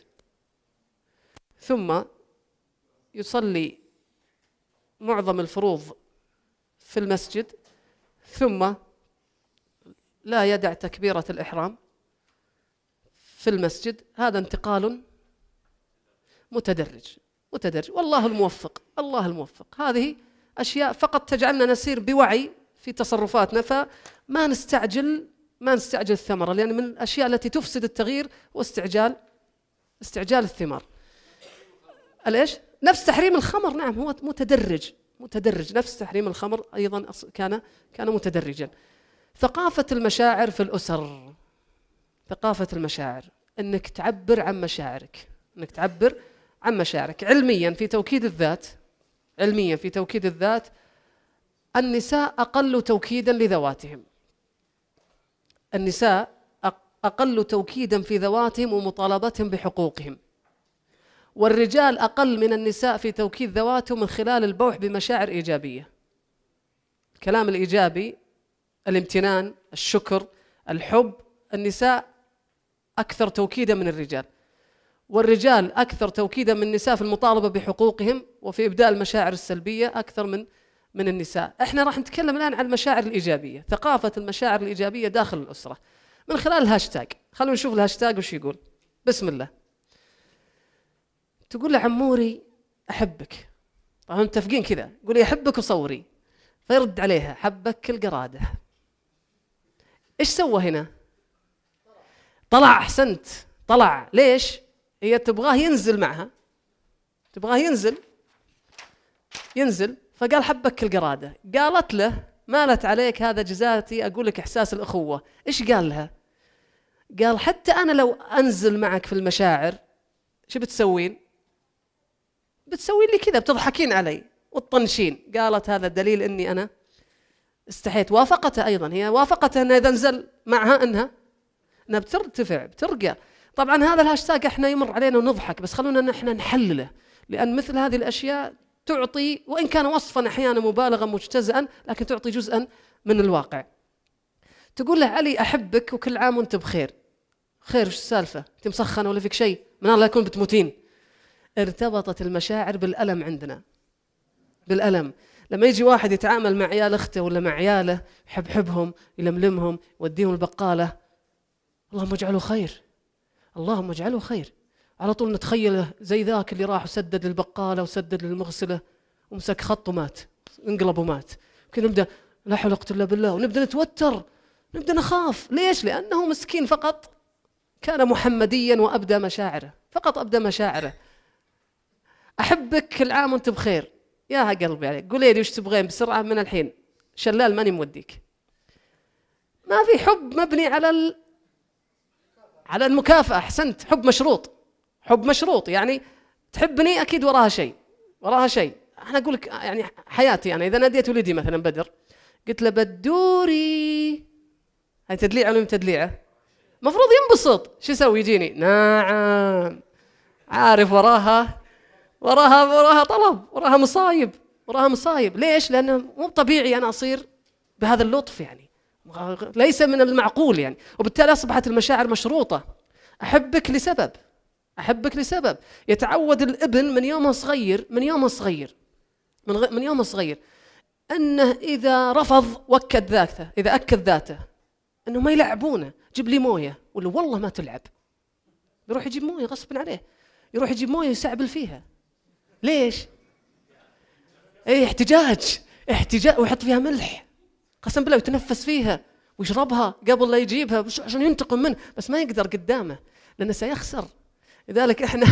ثم يصلي معظم الفروض في المسجد ثم لا يدع تكبيرة الإحرام في المسجد، هذا انتقال متدرج متدرج والله الموفق الله الموفق. هذه أشياء فقط تجعلنا نسير بوعي في تصرفاتنا، فما نستعجل ما نستعجل الثمرة، لأن من الأشياء التي تفسد التغيير واستعجال استعجال الثمار. الإيش؟ نفس تحريم الخمر، نعم هو متدرج متدرج نفس تحريم الخمر أيضا كان كان متدرجا. ثقافة المشاعر في الأسر، ثقافة المشاعر، أنك تعبر عن مشاعرك أنك تعبر عن مشاعرك علميا في توكيد الذات. علميا في توكيد الذات النساء أقل توكيدا لذواتهم، النساء أقل توكيدا في ذواتهم ومطالبتهم بحقوقهم، والرجال أقل من النساء في توكيد ذواتهم من خلال البوح بمشاعر إيجابية. الكلام الإيجابي، الامتنان، الشكر، الحب، النساء أكثر توكيدا من الرجال، والرجال أكثر توكيدا من النساء في المطالبة بحقوقهم وفي إبداء المشاعر السلبية أكثر من من النساء. احنا راح نتكلم الآن عن المشاعر الإيجابية، ثقافة المشاعر الإيجابية داخل الأسرة من خلال الهاشتاج. خلونا نشوف الهاشتاج وش يقول. بسم الله. تقول له عموري أحبك، طبعا متفقين كذا، يقول يحبك وصوري، فيرد عليها حبك القرادة. إيش سوى هنا؟ طلع. أحسنت، طلع. ليش؟ هي تبغاه ينزل معها تبغاه ينزل ينزل فقال حبك القرادة. قالت له مالت عليك، هذا جزاتي، أقول لك إحساس الأخوة. إيش قال لها؟ قال حتى أنا لو أنزل معك في المشاعر شو بتسوين؟ بتسوين لي كذا، بتضحكين علي وتطنشين. قالت هذا دليل أني أنا استحيت. وافقتها أيضا، هي وافقتها أنها إذا نزل معها أنها أنها بترتفع بترقى. طبعا هذا الهاشتاج احنا يمر علينا ونضحك، بس خلونا نحن نحلله، لأن مثل هذه الأشياء تعطي، وإن كان وصفا أحيانا مبالغا مجتزئا، لكن تعطي جزءا من الواقع. تقول له علي أحبك وكل عام وأنت بخير. خير، وش السالفة؟ أنت مسخنة ولا فيك شيء؟ من الله يكون بتموتين. ارتبطت المشاعر بالألم عندنا، بالألم. لما يجي واحد يتعامل مع عيال أخته ولا مع عياله، يحب حبهم، يلملمهم، يوديهم البقالة، اللهم اجعله خير، اللهم اجعله خير. على طول نتخيله زي ذاك اللي راح وسدد للبقالة وسدد للمغسلة ومسك خط ومات، انقلب ومات. كنا نبدأ لا حول ولا قوة إلا بالله، ونبدأ نتوتر، نبدأ نخاف. ليش؟ لأنه مسكين فقط كان محمديا وأبدى مشاعره، فقط أبدى مشاعره. أحبك كل عام وأنت بخير. يا قلبي عليك، قولي لي وش تبغين بسرعة من الحين، شلال ماني موديك. ما في حب مبني على ال... على المكافأة. أحسنت، حب مشروط، حب مشروط. يعني تحبني أكيد وراها شيء، وراها شيء. أنا أقول لك يعني حياتي أنا، إذا ناديت ولدي مثلا بدر، قلت له بدوري، هاي تدليعة ولا تدليعة؟ مفروض ينبسط. شو يسوي؟ يجيني نعم، عارف وراها وراها وراها طلب، وراها مصايب، وراها مصايب. ليش؟ لأنه مو طبيعي أنا أصير بهذا اللطف، يعني ليس من المعقول يعني. وبالتالي أصبحت المشاعر مشروطة. أحبك لسبب، أحبك لسبب. يتعود الابن من يومه صغير، من يومه صغير، من, غ... من يومه صغير، أنه إذا رفض وكد ذاته، إذا أكد ذاته أنه ما يلعبونه، جيب لي موية، ولا والله ما تلعب، يروح يجيب موية غصب عليه، يروح يجيب موية يسعبل فيها. ليش؟ ايه احتجاج، احتجاج، ويحط فيها ملح قسم بالله، ويتنفس فيها ويشربها قبل لا يجيبها عشان ينتقم منه، بس ما يقدر قدامه لأنه سيخسر. لذلك احنا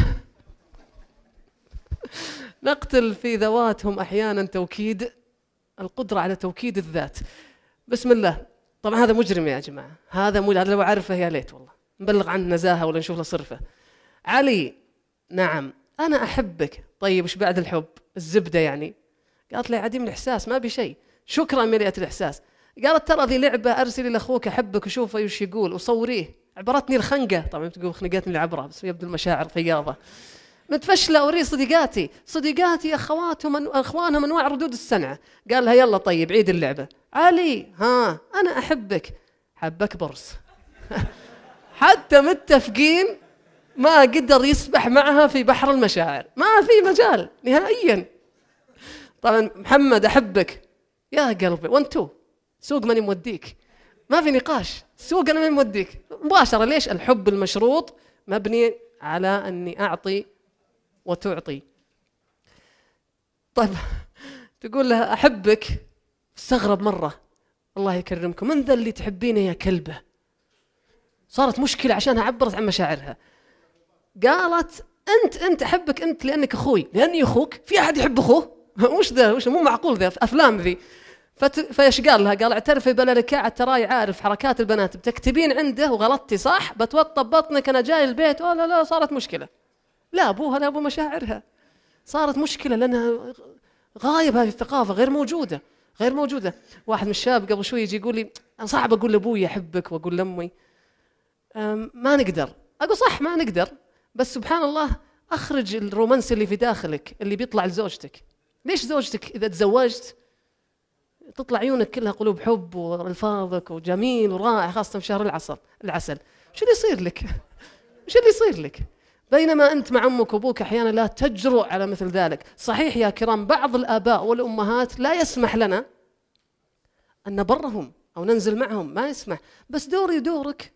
نقتل في ذواتهم أحيانا توكيد القدرة على توكيد الذات. بسم الله. طبعا هذا مجرم يا جماعة، هذا مجرم. هذا لو عرفه يا ليت والله نبلغ عنه نزاهة ولا نشوف له صرفة. علي، نعم أنا أحبك. طيب وش بعد الحب؟ الزبدة يعني. قالت لي عديم الإحساس، ما بشيء. شكرا مليئة الإحساس. قالت ترى ذي لعبة، أرسلي لأخوك أحبك وشوفه وش يقول وصوريه. عبرتني الخنقة، طبعا تقول خنقتني العبرة، بس يبدو المشاعر فياضة. متفشلة أوري صديقاتي، صديقاتي أخواتهم أخوانهم أنواع ردود السنعة. قال لها يلا طيب عيد اللعبة. علي، ها أنا أحبك. حبك برص. حتى متفقين ما قدر يسبح معها في بحر المشاعر، ما في مجال نهائيا. طبعا محمد أحبك. يا قلبي وانتو سوق ماني موديك، ما في نقاش، سوق أنا ماني موديك مباشرة. ليش؟ الحب المشروط مبني على أني أعطي وتعطي. طيب تقول لها أحبك، استغرب مرة، الله يكرمكم، من ذا اللي تحبينه يا كلبة؟ صارت مشكلة عشان عبرت عن مشاعرها. قالت أنت أنت أحبك أنت لأنك أخوي، لأني أخوك. في أحد يحب أخوه؟ وش ذا؟ وش مو معقول ذا أفلام ذي. فت... فيش قال لها؟ قال اعترفي بلا لكاعة، تراي عارف حركات البنات، بتكتبين عنده وغلطتي صح، بتوطب بطنك أنا جاي البيت. ولا لا، صارت مشكلة. لا أبوها لا أبو مشاعرها، صارت مشكلة لأنها غايب، هذه الثقافة غير موجودة، غير موجودة. واحد من الشباب قبل شوي يجي يقول لي صعب أقول لأبوي أحبك وأقول لأمي ما نقدر. أقول صح ما نقدر، بس سبحان الله أخرج الرومانس اللي في داخلك اللي بيطلع لزوجتك. ليش زوجتك إذا تزوجت تطلع عيونك كلها قلوب حب والفاظك وجميل ورائع، خاصة في شهر العسل العسل. شو اللي يصير لك؟ شو اللي يصير لك؟ بينما أنت مع أمك وأبوك أحيانا لا تجرؤ على مثل ذلك. صحيح يا كرام، بعض الآباء والأمهات لا يسمح لنا أن نبرهم أو ننزل معهم، ما يسمح، بس دوري دورك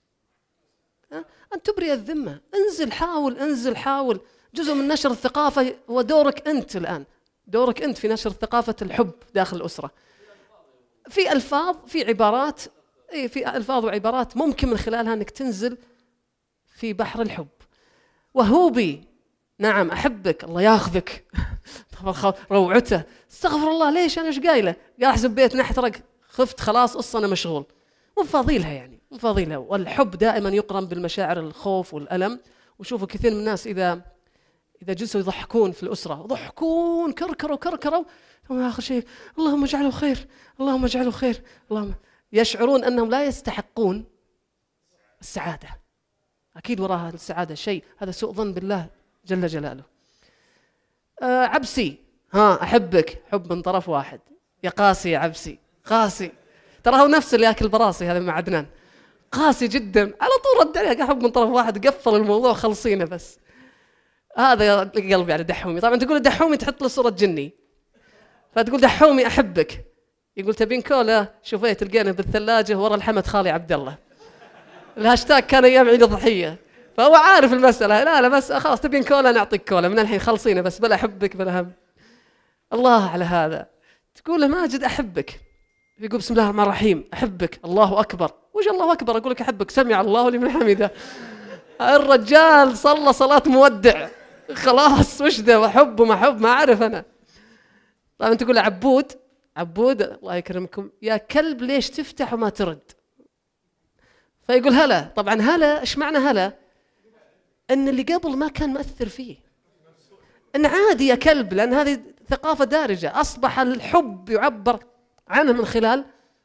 أن تبرئ الذمة. انزل حاول، انزل حاول. جزء من نشر الثقافة هو دورك أنت الآن، دورك أنت في نشر ثقافة الحب داخل الأسرة. في ألفاظ، في عبارات، إيه في ألفاظ وعبارات ممكن من خلالها أنك تنزل في بحر الحب. وهوبي، نعم أحبك، الله ياخذك. روعته، استغفر الله ليش أنا إيش قايله؟ قال أحسب بيت نحترق، خفت خلاص قصة أنا مشغول. مو فاضيلها يعني، مو فاضيلها. والحب دائما يقرن بالمشاعر الخوف والألم. وشوفوا كثير من الناس إذا إذا جلسوا يضحكون في الأسرة، ضحكون كركروا كركروا، ثم آخر شيء اللهم اجعله خير، اللهم اجعله خير، اللهم، يشعرون أنهم لا يستحقون السعادة. أكيد وراها السعادة شيء، هذا سوء ظن بالله جل جلاله. آه عبسي، ها أحبك، حب من طرف واحد، يا قاسي يا عبسي، قاسي. ترى هو نفس اللي ياكل براسي هذا مع عدنان، قاسي جدا، على طول رد عليه حب من طرف واحد، قفل الموضوع خلصينه بس. هذا قلبي على دحومي. طبعا تقول دحومي تحط له صورة جني، فتقول دحومي أحبك، يقول تبين كولا؟ شوفيت تلقينا بالثلاجة ورا الحمد خالي عبد الله. الهاشتاج كان أيام عيد الضحية، فهو عارف المسألة. لا لا بس خلاص تبين كولا نعطيك كولا من الحين، خلصينا بس، بلا أحبك بلا هم. الله على هذا. تقول له ماجد أحبك، يقول بسم الله الرحمن الرحيم أحبك، الله أكبر. وش الله أكبر؟ أقول لك أحبك، سمع الله لمن حمده. الرجال صلى صلاة مودع خلاص، وش ذا وحب وما حب ما أعرف أنا. طبعا تقول عبود، عبود الله يكرمكم يا كلب ليش تفتح وما ترد؟ فيقول هلا. طبعا هلا ايش معنى هلا؟ ان اللي قبل ما كان مؤثر فيه، ان عادي يا كلب، لان هذه ثقافة دارجة. اصبح الحب يعبر عنه من خلال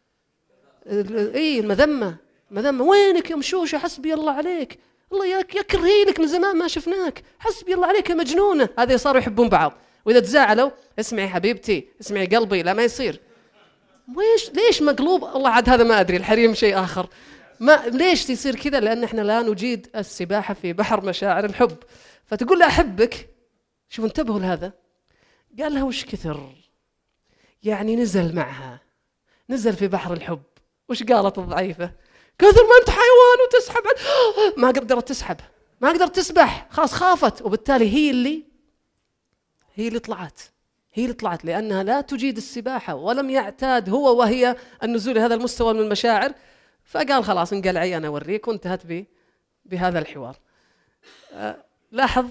اي المذمة. مذمة، وينك يا مشوشة، حسبي الله عليك، الله يكرهي لك من زمان ما شفناك، حسبي الله عليك يا مجنونة. هذه صاروا يحبون بعض. واذا تزاعلوا اسمعي حبيبتي، اسمعي قلبي، لا ما يصير. ويش ليش مقلوب؟ الله عاد هذا ما ادري، الحريم شيء اخر. ما ليش يصير كذا؟ لان احنا لا نجيد السباحة في بحر مشاعر الحب. فتقول له احبك، شوفوا انتبهوا لهذا. قال لها وش كثر؟ يعني نزل معها، نزل في بحر الحب. وش قالت الضعيفة؟ كثر ما انت حيوان وتسحب. ما قدرت تسحب، ما قدرت تسبح، خلاص خافت، وبالتالي هي اللي هي اللي طلعت، هي اللي طلعت لأنها لا تجيد السباحة ولم يعتاد هو وهي النزول لهذا المستوى من المشاعر. فقال خلاص انقلعي أنا أوريك، وانتهت بي بهذا الحوار. أه لاحظ،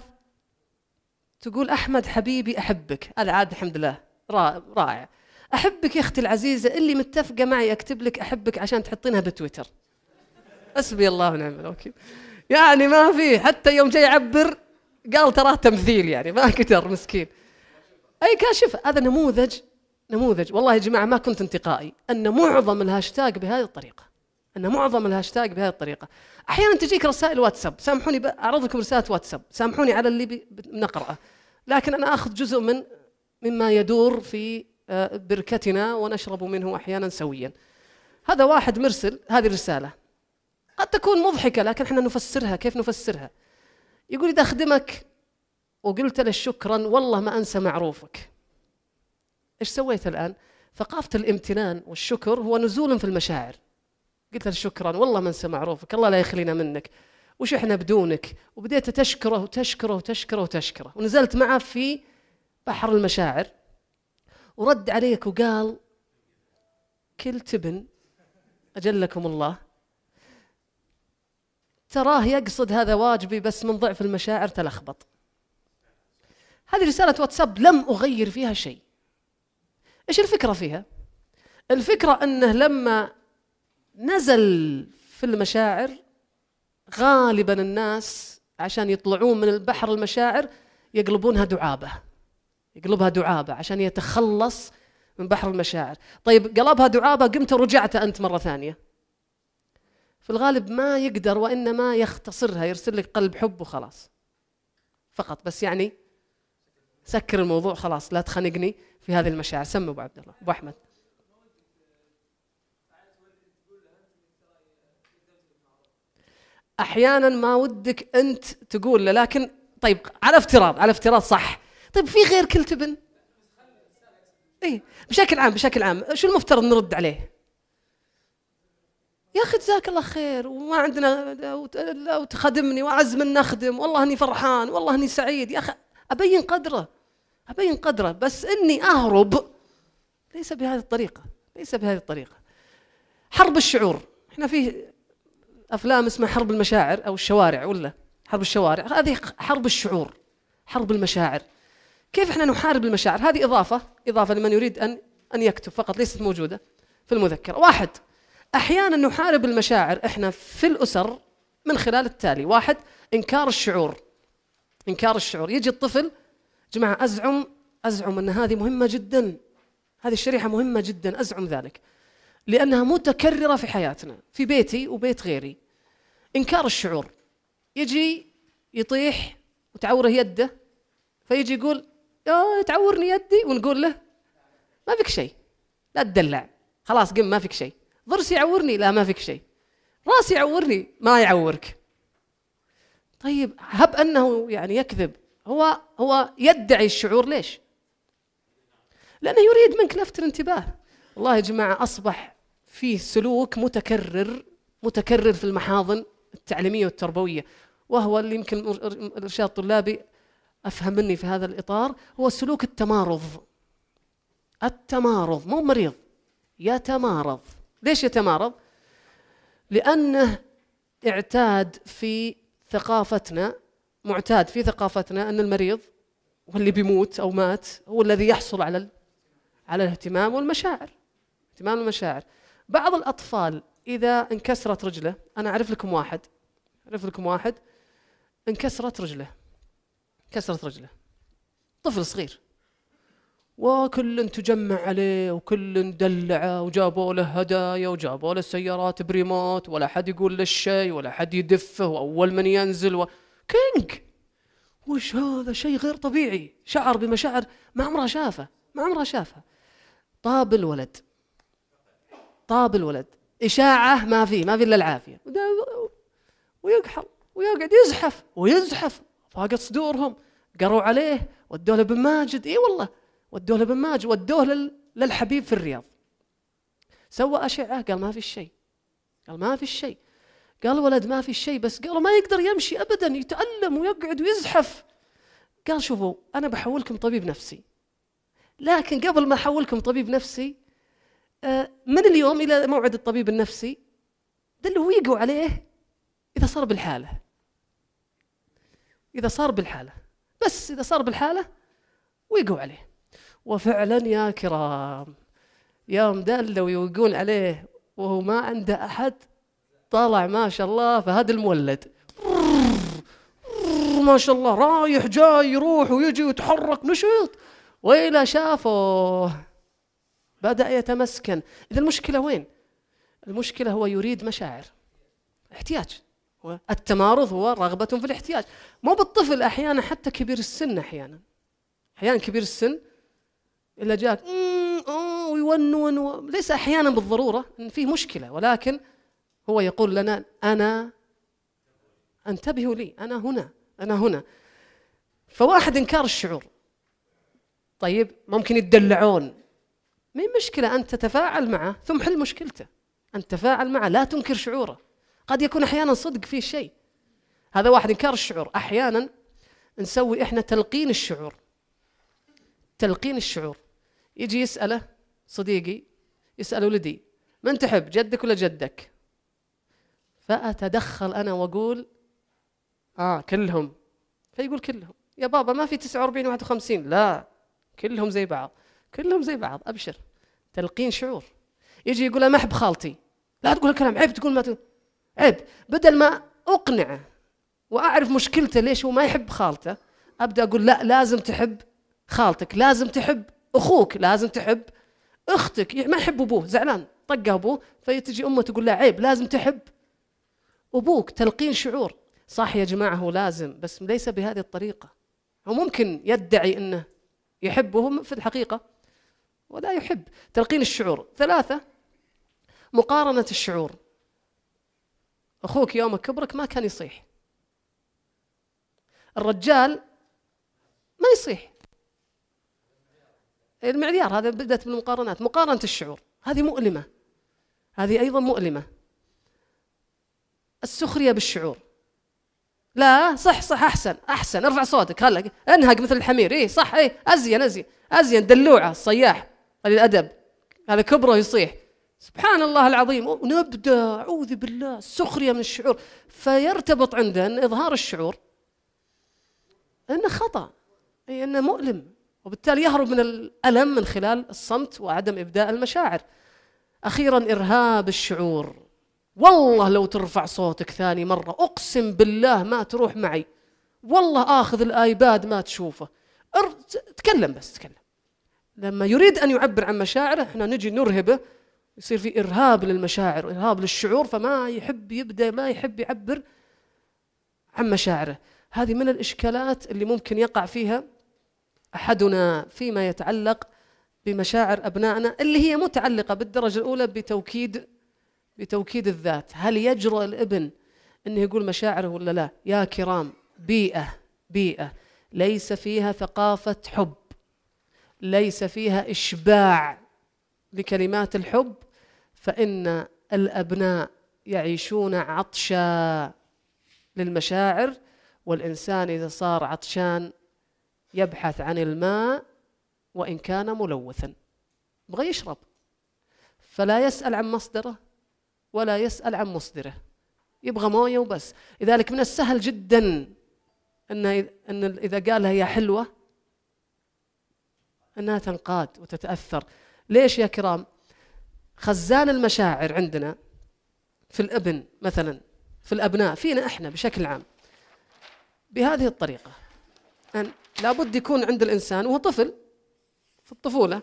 تقول أحمد حبيبي أحبك، هذا عاد الحمد لله رائع. أحبك يا أختي العزيزة، اللي متفقة معي أكتب لك أحبك عشان تحطينها بتويتر. حسبي الله ونعم الوكيل. يعني ما في، حتى يوم جاي يعبر قال تراه تمثيل، يعني ما قدر مسكين. أي كاشف. هذا نموذج، نموذج والله يا جماعة ما كنت انتقائي، أن معظم الهاشتاج بهذه الطريقة، أن معظم الهاشتاج بهذه الطريقة. أحيانا تجيك رسائل واتساب، سامحوني أعرض لكم رسالة واتساب، سامحوني على اللي بنقرأه، لكن أنا أخذ جزء من مما يدور في بركتنا ونشرب منه أحيانا سويا. هذا واحد مرسل هذه الرسالة، قد تكون مضحكة لكن احنا نفسرها. كيف نفسرها؟ يقول إذا أخدمك وقلت له شكرا والله ما أنسى معروفك. إيش سويت الآن؟ ثقافة الامتنان والشكر هو نزول في المشاعر. قلت له شكرا والله ما أنسى معروفك، الله لا يخلينا منك، وش إحنا بدونك. وبديت تشكره وتشكره وتشكره وتشكره، ونزلت معه في بحر المشاعر. ورد عليك وقال كل تبن أجلكم الله، تراه يقصد هذا واجبي بس من ضعف المشاعر تلخبط. هذه رسالة واتساب لم أغير فيها شيء. إيش الفكرة فيها؟ الفكرة أنه لما نزل في المشاعر غالبا الناس عشان يطلعون من البحر المشاعر يقلبونها دعابة، يقلبها دعابة عشان يتخلص من بحر المشاعر. طيب قلبها دعابة، قمت ورجعت أنت مرة ثانية، في الغالب ما يقدر، وإنما يختصرها، يرسل لك قلب حب وخلاص فقط. بس يعني سكر الموضوع خلاص، لا تخنقني في هذه المشاعر. سموا أبو عبد الله، أبو أحمد. أحيانا ما ودك أنت تقول له، لكن طيب على افتراض، على افتراض صح. طيب في غير كل تبن؟ إيه بشكل عام، بشكل عام شو المفترض نرد عليه؟ يا أخي جزاك الله خير وما عندنا وتخدمني وأعز من نخدم، والله أني فرحان، والله أني سعيد. يا أخي أبين قدره، أبين قدره، بس إني أهرب ليس بهذه الطريقة، ليس بهذه الطريقة. حرب الشعور، إحنا فيه أفلام اسمها حرب المشاعر أو الشوارع، ولا حرب الشوارع، هذه حرب الشعور، حرب المشاعر. كيف إحنا نحارب المشاعر؟ هذه إضافة، إضافة لمن يريد أن أن يكتب فقط، ليست موجودة في المذكرة. واحد، أحيانا نحارب المشاعر إحنا في الأسر من خلال التالي. واحد، إنكار الشعور. إنكار الشعور، يجي الطفل، جماعة أزعم أزعم أن هذه مهمة جدا، هذه الشريحة مهمة جدا، أزعم ذلك لأنها متكررة في حياتنا، في بيتي وبيت غيري. إنكار الشعور، يجي يطيح وتعوره يده، فيجي يقول آه تعورني يدي، ونقول له ما فيك شيء، لا تدلع، خلاص قم ما فيك شيء. ضرسي يعورني، لا ما فيك شيء. راسي يعورني، ما يعورك. طيب هب أنه يعني يكذب، هو هو يدعي الشعور. ليش؟ لأنه يريد منك لفت الانتباه. والله يا جماعة أصبح فيه سلوك متكرر متكرر في المحاضن التعليمية والتربوية، وهو اللي يمكن الإرشاد الطلابي أفهم مني في هذا الإطار، هو سلوك التمارض. التمارض، مو مريض، يتمارض. ليش يتمارض؟ لأنه اعتاد في ثقافتنا معتاد في ثقافتنا أن المريض واللي بيموت أو مات هو الذي يحصل على على الاهتمام والمشاعر. اهتمام والمشاعر. بعض الأطفال إذا انكسرت رجله، أنا أعرف لكم واحد أعرف لكم واحد انكسرت رجله كسرت رجله طفل صغير، وكل تجمع عليه وكل دلعه وجابوا له هدايا وجابوا له سيارات بريموت، ولا حد يقول له شيء ولا حد يدفه، وأول من ينزل و... كينج. وش هذا؟ شيء غير طبيعي، شعر بمشاعر ما عمره شافه ما عمره شافها. طاب الولد طاب الولد إشاعة ما في ما في إلا العافية، ويقحر ويقعد يزحف ويزحف، فاقت صدورهم، قروا عليه ودوه لبن ماجد. اي والله ودوه لبن ماجد، ودوه لل... للحبيب في الرياض. سوى أشعة، قال ما في شيء، قال ما في شيء، قال الولد ما في شيء، بس قالوا ما يقدر يمشي أبدا، يتألم ويقعد ويزحف. قال شوفوا أنا بحولكم طبيب نفسي، لكن قبل ما أحولكم طبيب نفسي من اليوم إلى موعد الطبيب النفسي دلوا ويقوا عليه إذا صار بالحالة إذا صار بالحالة بس إذا صار بالحالة ويقوا عليه. وفعلا يا كرام يوم دلوا ويوقون عليه وهو ما عنده أحد، طالع ما شاء الله فهد المولد ما شاء الله، رايح جاي يروح ويجي ويتحرك نشيط، وإلى شافه بدأ يتمسكن. إذا المشكلة وين؟ المشكلة هو يريد مشاعر، احتياج. التمارض هو رغبة في الاحتياج، مو بالطفل، أحيانا حتى كبير السن، أحيانا أحيانا كبير السن إلا جاك ويونون و... ليس أحيانا بالضرورة إن فيه مشكلة، ولكن هو يقول لنا أنا انتبهوا لي، أنا هنا أنا هنا. فواحد إنكار الشعور، طيب ممكن يتدلعون، ما مشكلة، أنت تتفاعل معه ثم حل مشكلته، أنت تفاعل معه لا تنكر شعوره. قد يكون أحيانا صدق فيه شيء، هذا واحد إنكار الشعور. أحيانا نسوي إحنا تلقين الشعور تلقين الشعور يجي يسأله صديقي، يسأل ولدي من تحب، جدك ولا جدك؟ فأتدخل أنا وأقول آه كلهم، فيقول كلهم. يا بابا ما في تسعة وأربعين واحد وخمسين، لا كلهم زي بعض كلهم زي بعض، أبشر. تلقين شعور. يجي يقول ما أحب خالتي، لا تقول الكلام، عيب تقول ما تقول عيب. بدل ما أقنعه وأعرف مشكلته ليش هو ما يحب خالته، أبدأ أقول لا لازم تحب خالتك، لازم تحب أخوك، لازم تحب أختك. ما يحب أبوه، زعلان طقه أبوه، فتجي أمه تقول لا عيب لازم تحب أبوك. تلقين شعور. صح يا جماعة هو لازم، بس ليس بهذه الطريقة. هو ممكن يدعي أنه يحبهم في الحقيقة ولا يحب. تلقين الشعور. ثلاثة، مقارنة الشعور. أخوك يوم كبرك ما كان يصيح، الرجال ما يصيح، المعيار هذا بدأت بالمقارنات. مقارنة الشعور هذه مؤلمة، هذه أيضا مؤلمة. السخرية بالشعور، لا صح صح أحسن أحسن ارفع صوتك، هلا انهق مثل الحمير، إيه صح إيه أزين أزين أزين دلوعة الصياح قليل الأدب، هذا كبره يصيح. سبحان الله العظيم. ونبدأ أعوذ بالله السخرية من الشعور، فيرتبط عنده أن إظهار الشعور أنه خطأ، أي أنه مؤلم، وبالتالي يهرب من الألم من خلال الصمت وعدم إبداء المشاعر. أخيرا إرهاب الشعور. والله لو ترفع صوتك ثاني مرة أقسم بالله ما تروح معي، والله آخذ الآيباد ما تشوفه، أر... تكلم بس تكلم. لما يريد أن يعبر عن مشاعره احنا نجي نرهبه، يصير في إرهاب للمشاعر وإرهاب للشعور، فما يحب يبدأ ما يحب يعبر عن مشاعره. هذه من الإشكالات اللي ممكن يقع فيها أحدنا فيما يتعلق بمشاعر أبنائنا اللي هي متعلقة بالدرجة الأولى بتوكيد بتوكيد الذات. هل يجرؤ الابن أنه يقول مشاعره ولا لا؟ يا كرام، بيئة بيئة ليس فيها ثقافة حب، ليس فيها إشباع لكلمات الحب، فإن الأبناء يعيشون عطشا للمشاعر، والإنسان إذا صار عطشان يبحث عن الماء وإن كان ملوثا، يبغى يشرب، فلا يسأل عن مصدره ولا يسأل عن مصدره، يبغى مويه وبس. لذلك من السهل جدا أن أن إذا قالها هي حلوة أنها تنقاد وتتأثر. ليش يا كرام؟ خزان المشاعر عندنا في الابن مثلا، في الأبناء، فينا إحنا بشكل عام بهذه الطريقة، أن لابد يكون عند الإنسان وهو طفل في الطفولة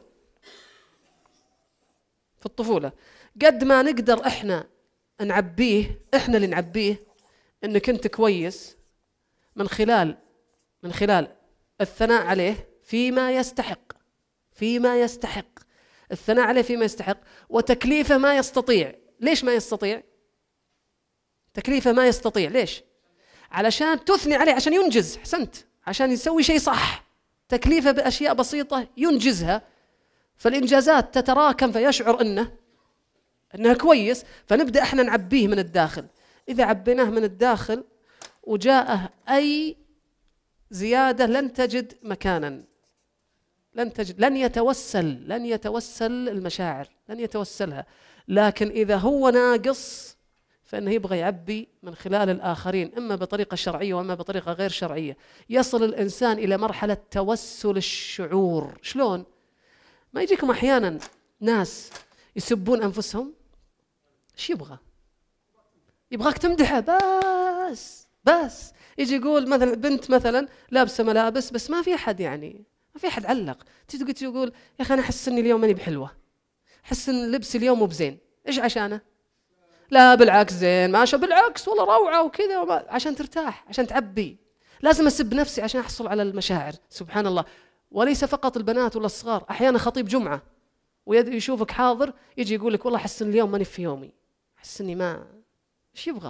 في الطفولة قد ما نقدر إحنا نعبيه، إحنا اللي نعبيه إنك أنت كويس، من خلال من خلال الثناء عليه فيما يستحق فيما يستحق الثناء عليه فيما يستحق، وتكليفه ما يستطيع. ليش ما يستطيع؟ تكليفه ما يستطيع ليش؟ علشان تثني عليه عشان ينجز، حسنت، عشان يسوي شيء صح. تكليفه بأشياء بسيطة ينجزها، فالإنجازات تتراكم فيشعر إنه إنه كويس، فنبدأ إحنا نعبيه من الداخل. إذا عبيناه من الداخل وجاءه أي زيادة لن تجد مكانا، لن تجد لن يتوسل لن يتوسل المشاعر، لن يتوسلها. لكن إذا هو ناقص فإنه يبغى يعبي من خلال الآخرين، إما بطريقة شرعية وإما بطريقة غير شرعية. يصل الإنسان إلى مرحلة توسل الشعور. شلون؟ ما يجيكم أحيانا ناس يسبون أنفسهم؟ إيش يبغى؟ يبغاك تمدحه بس بس يجي يقول مثلا بنت مثلا لابسة ملابس بس ما في أحد، يعني ما في أحد علق، تيجي تقول يا أخي أنا أحس إني اليوم ماني بحلوة، أحس إن لبسي اليوم مو بزين. إيش عشانه؟ لا بالعكس زين، ماشي بالعكس والله روعة وكذا وما... عشان ترتاح، عشان تعبي. لازم أسب نفسي عشان أحصل على المشاعر. سبحان الله. وليس فقط البنات ولا الصغار، أحيانا خطيب جمعة ويشوفك حاضر يجي يقول لك والله أحس إن اليوم ماني في يومي، أحس إني ما. إيش يبغى؟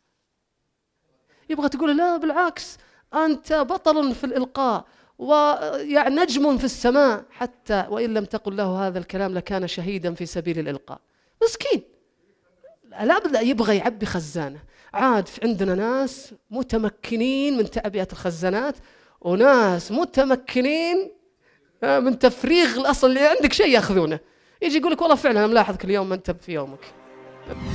يبغى تقول لا بالعكس أنت بطل في الإلقاء ويعني نجم في السماء، حتى وإن لم تقل له هذا الكلام لكان شهيدا في سبيل الإلقاء. مسكين، لا بد يبغى يعبي خزانه. عاد عندنا ناس متمكنين من تعبئة الخزانات، وناس متمكنين من تفريغ الأصل اللي عندك شيء يأخذونه. يجي يقول لك والله فعلا أنا ملاحظك اليوم ما أنت في يومك.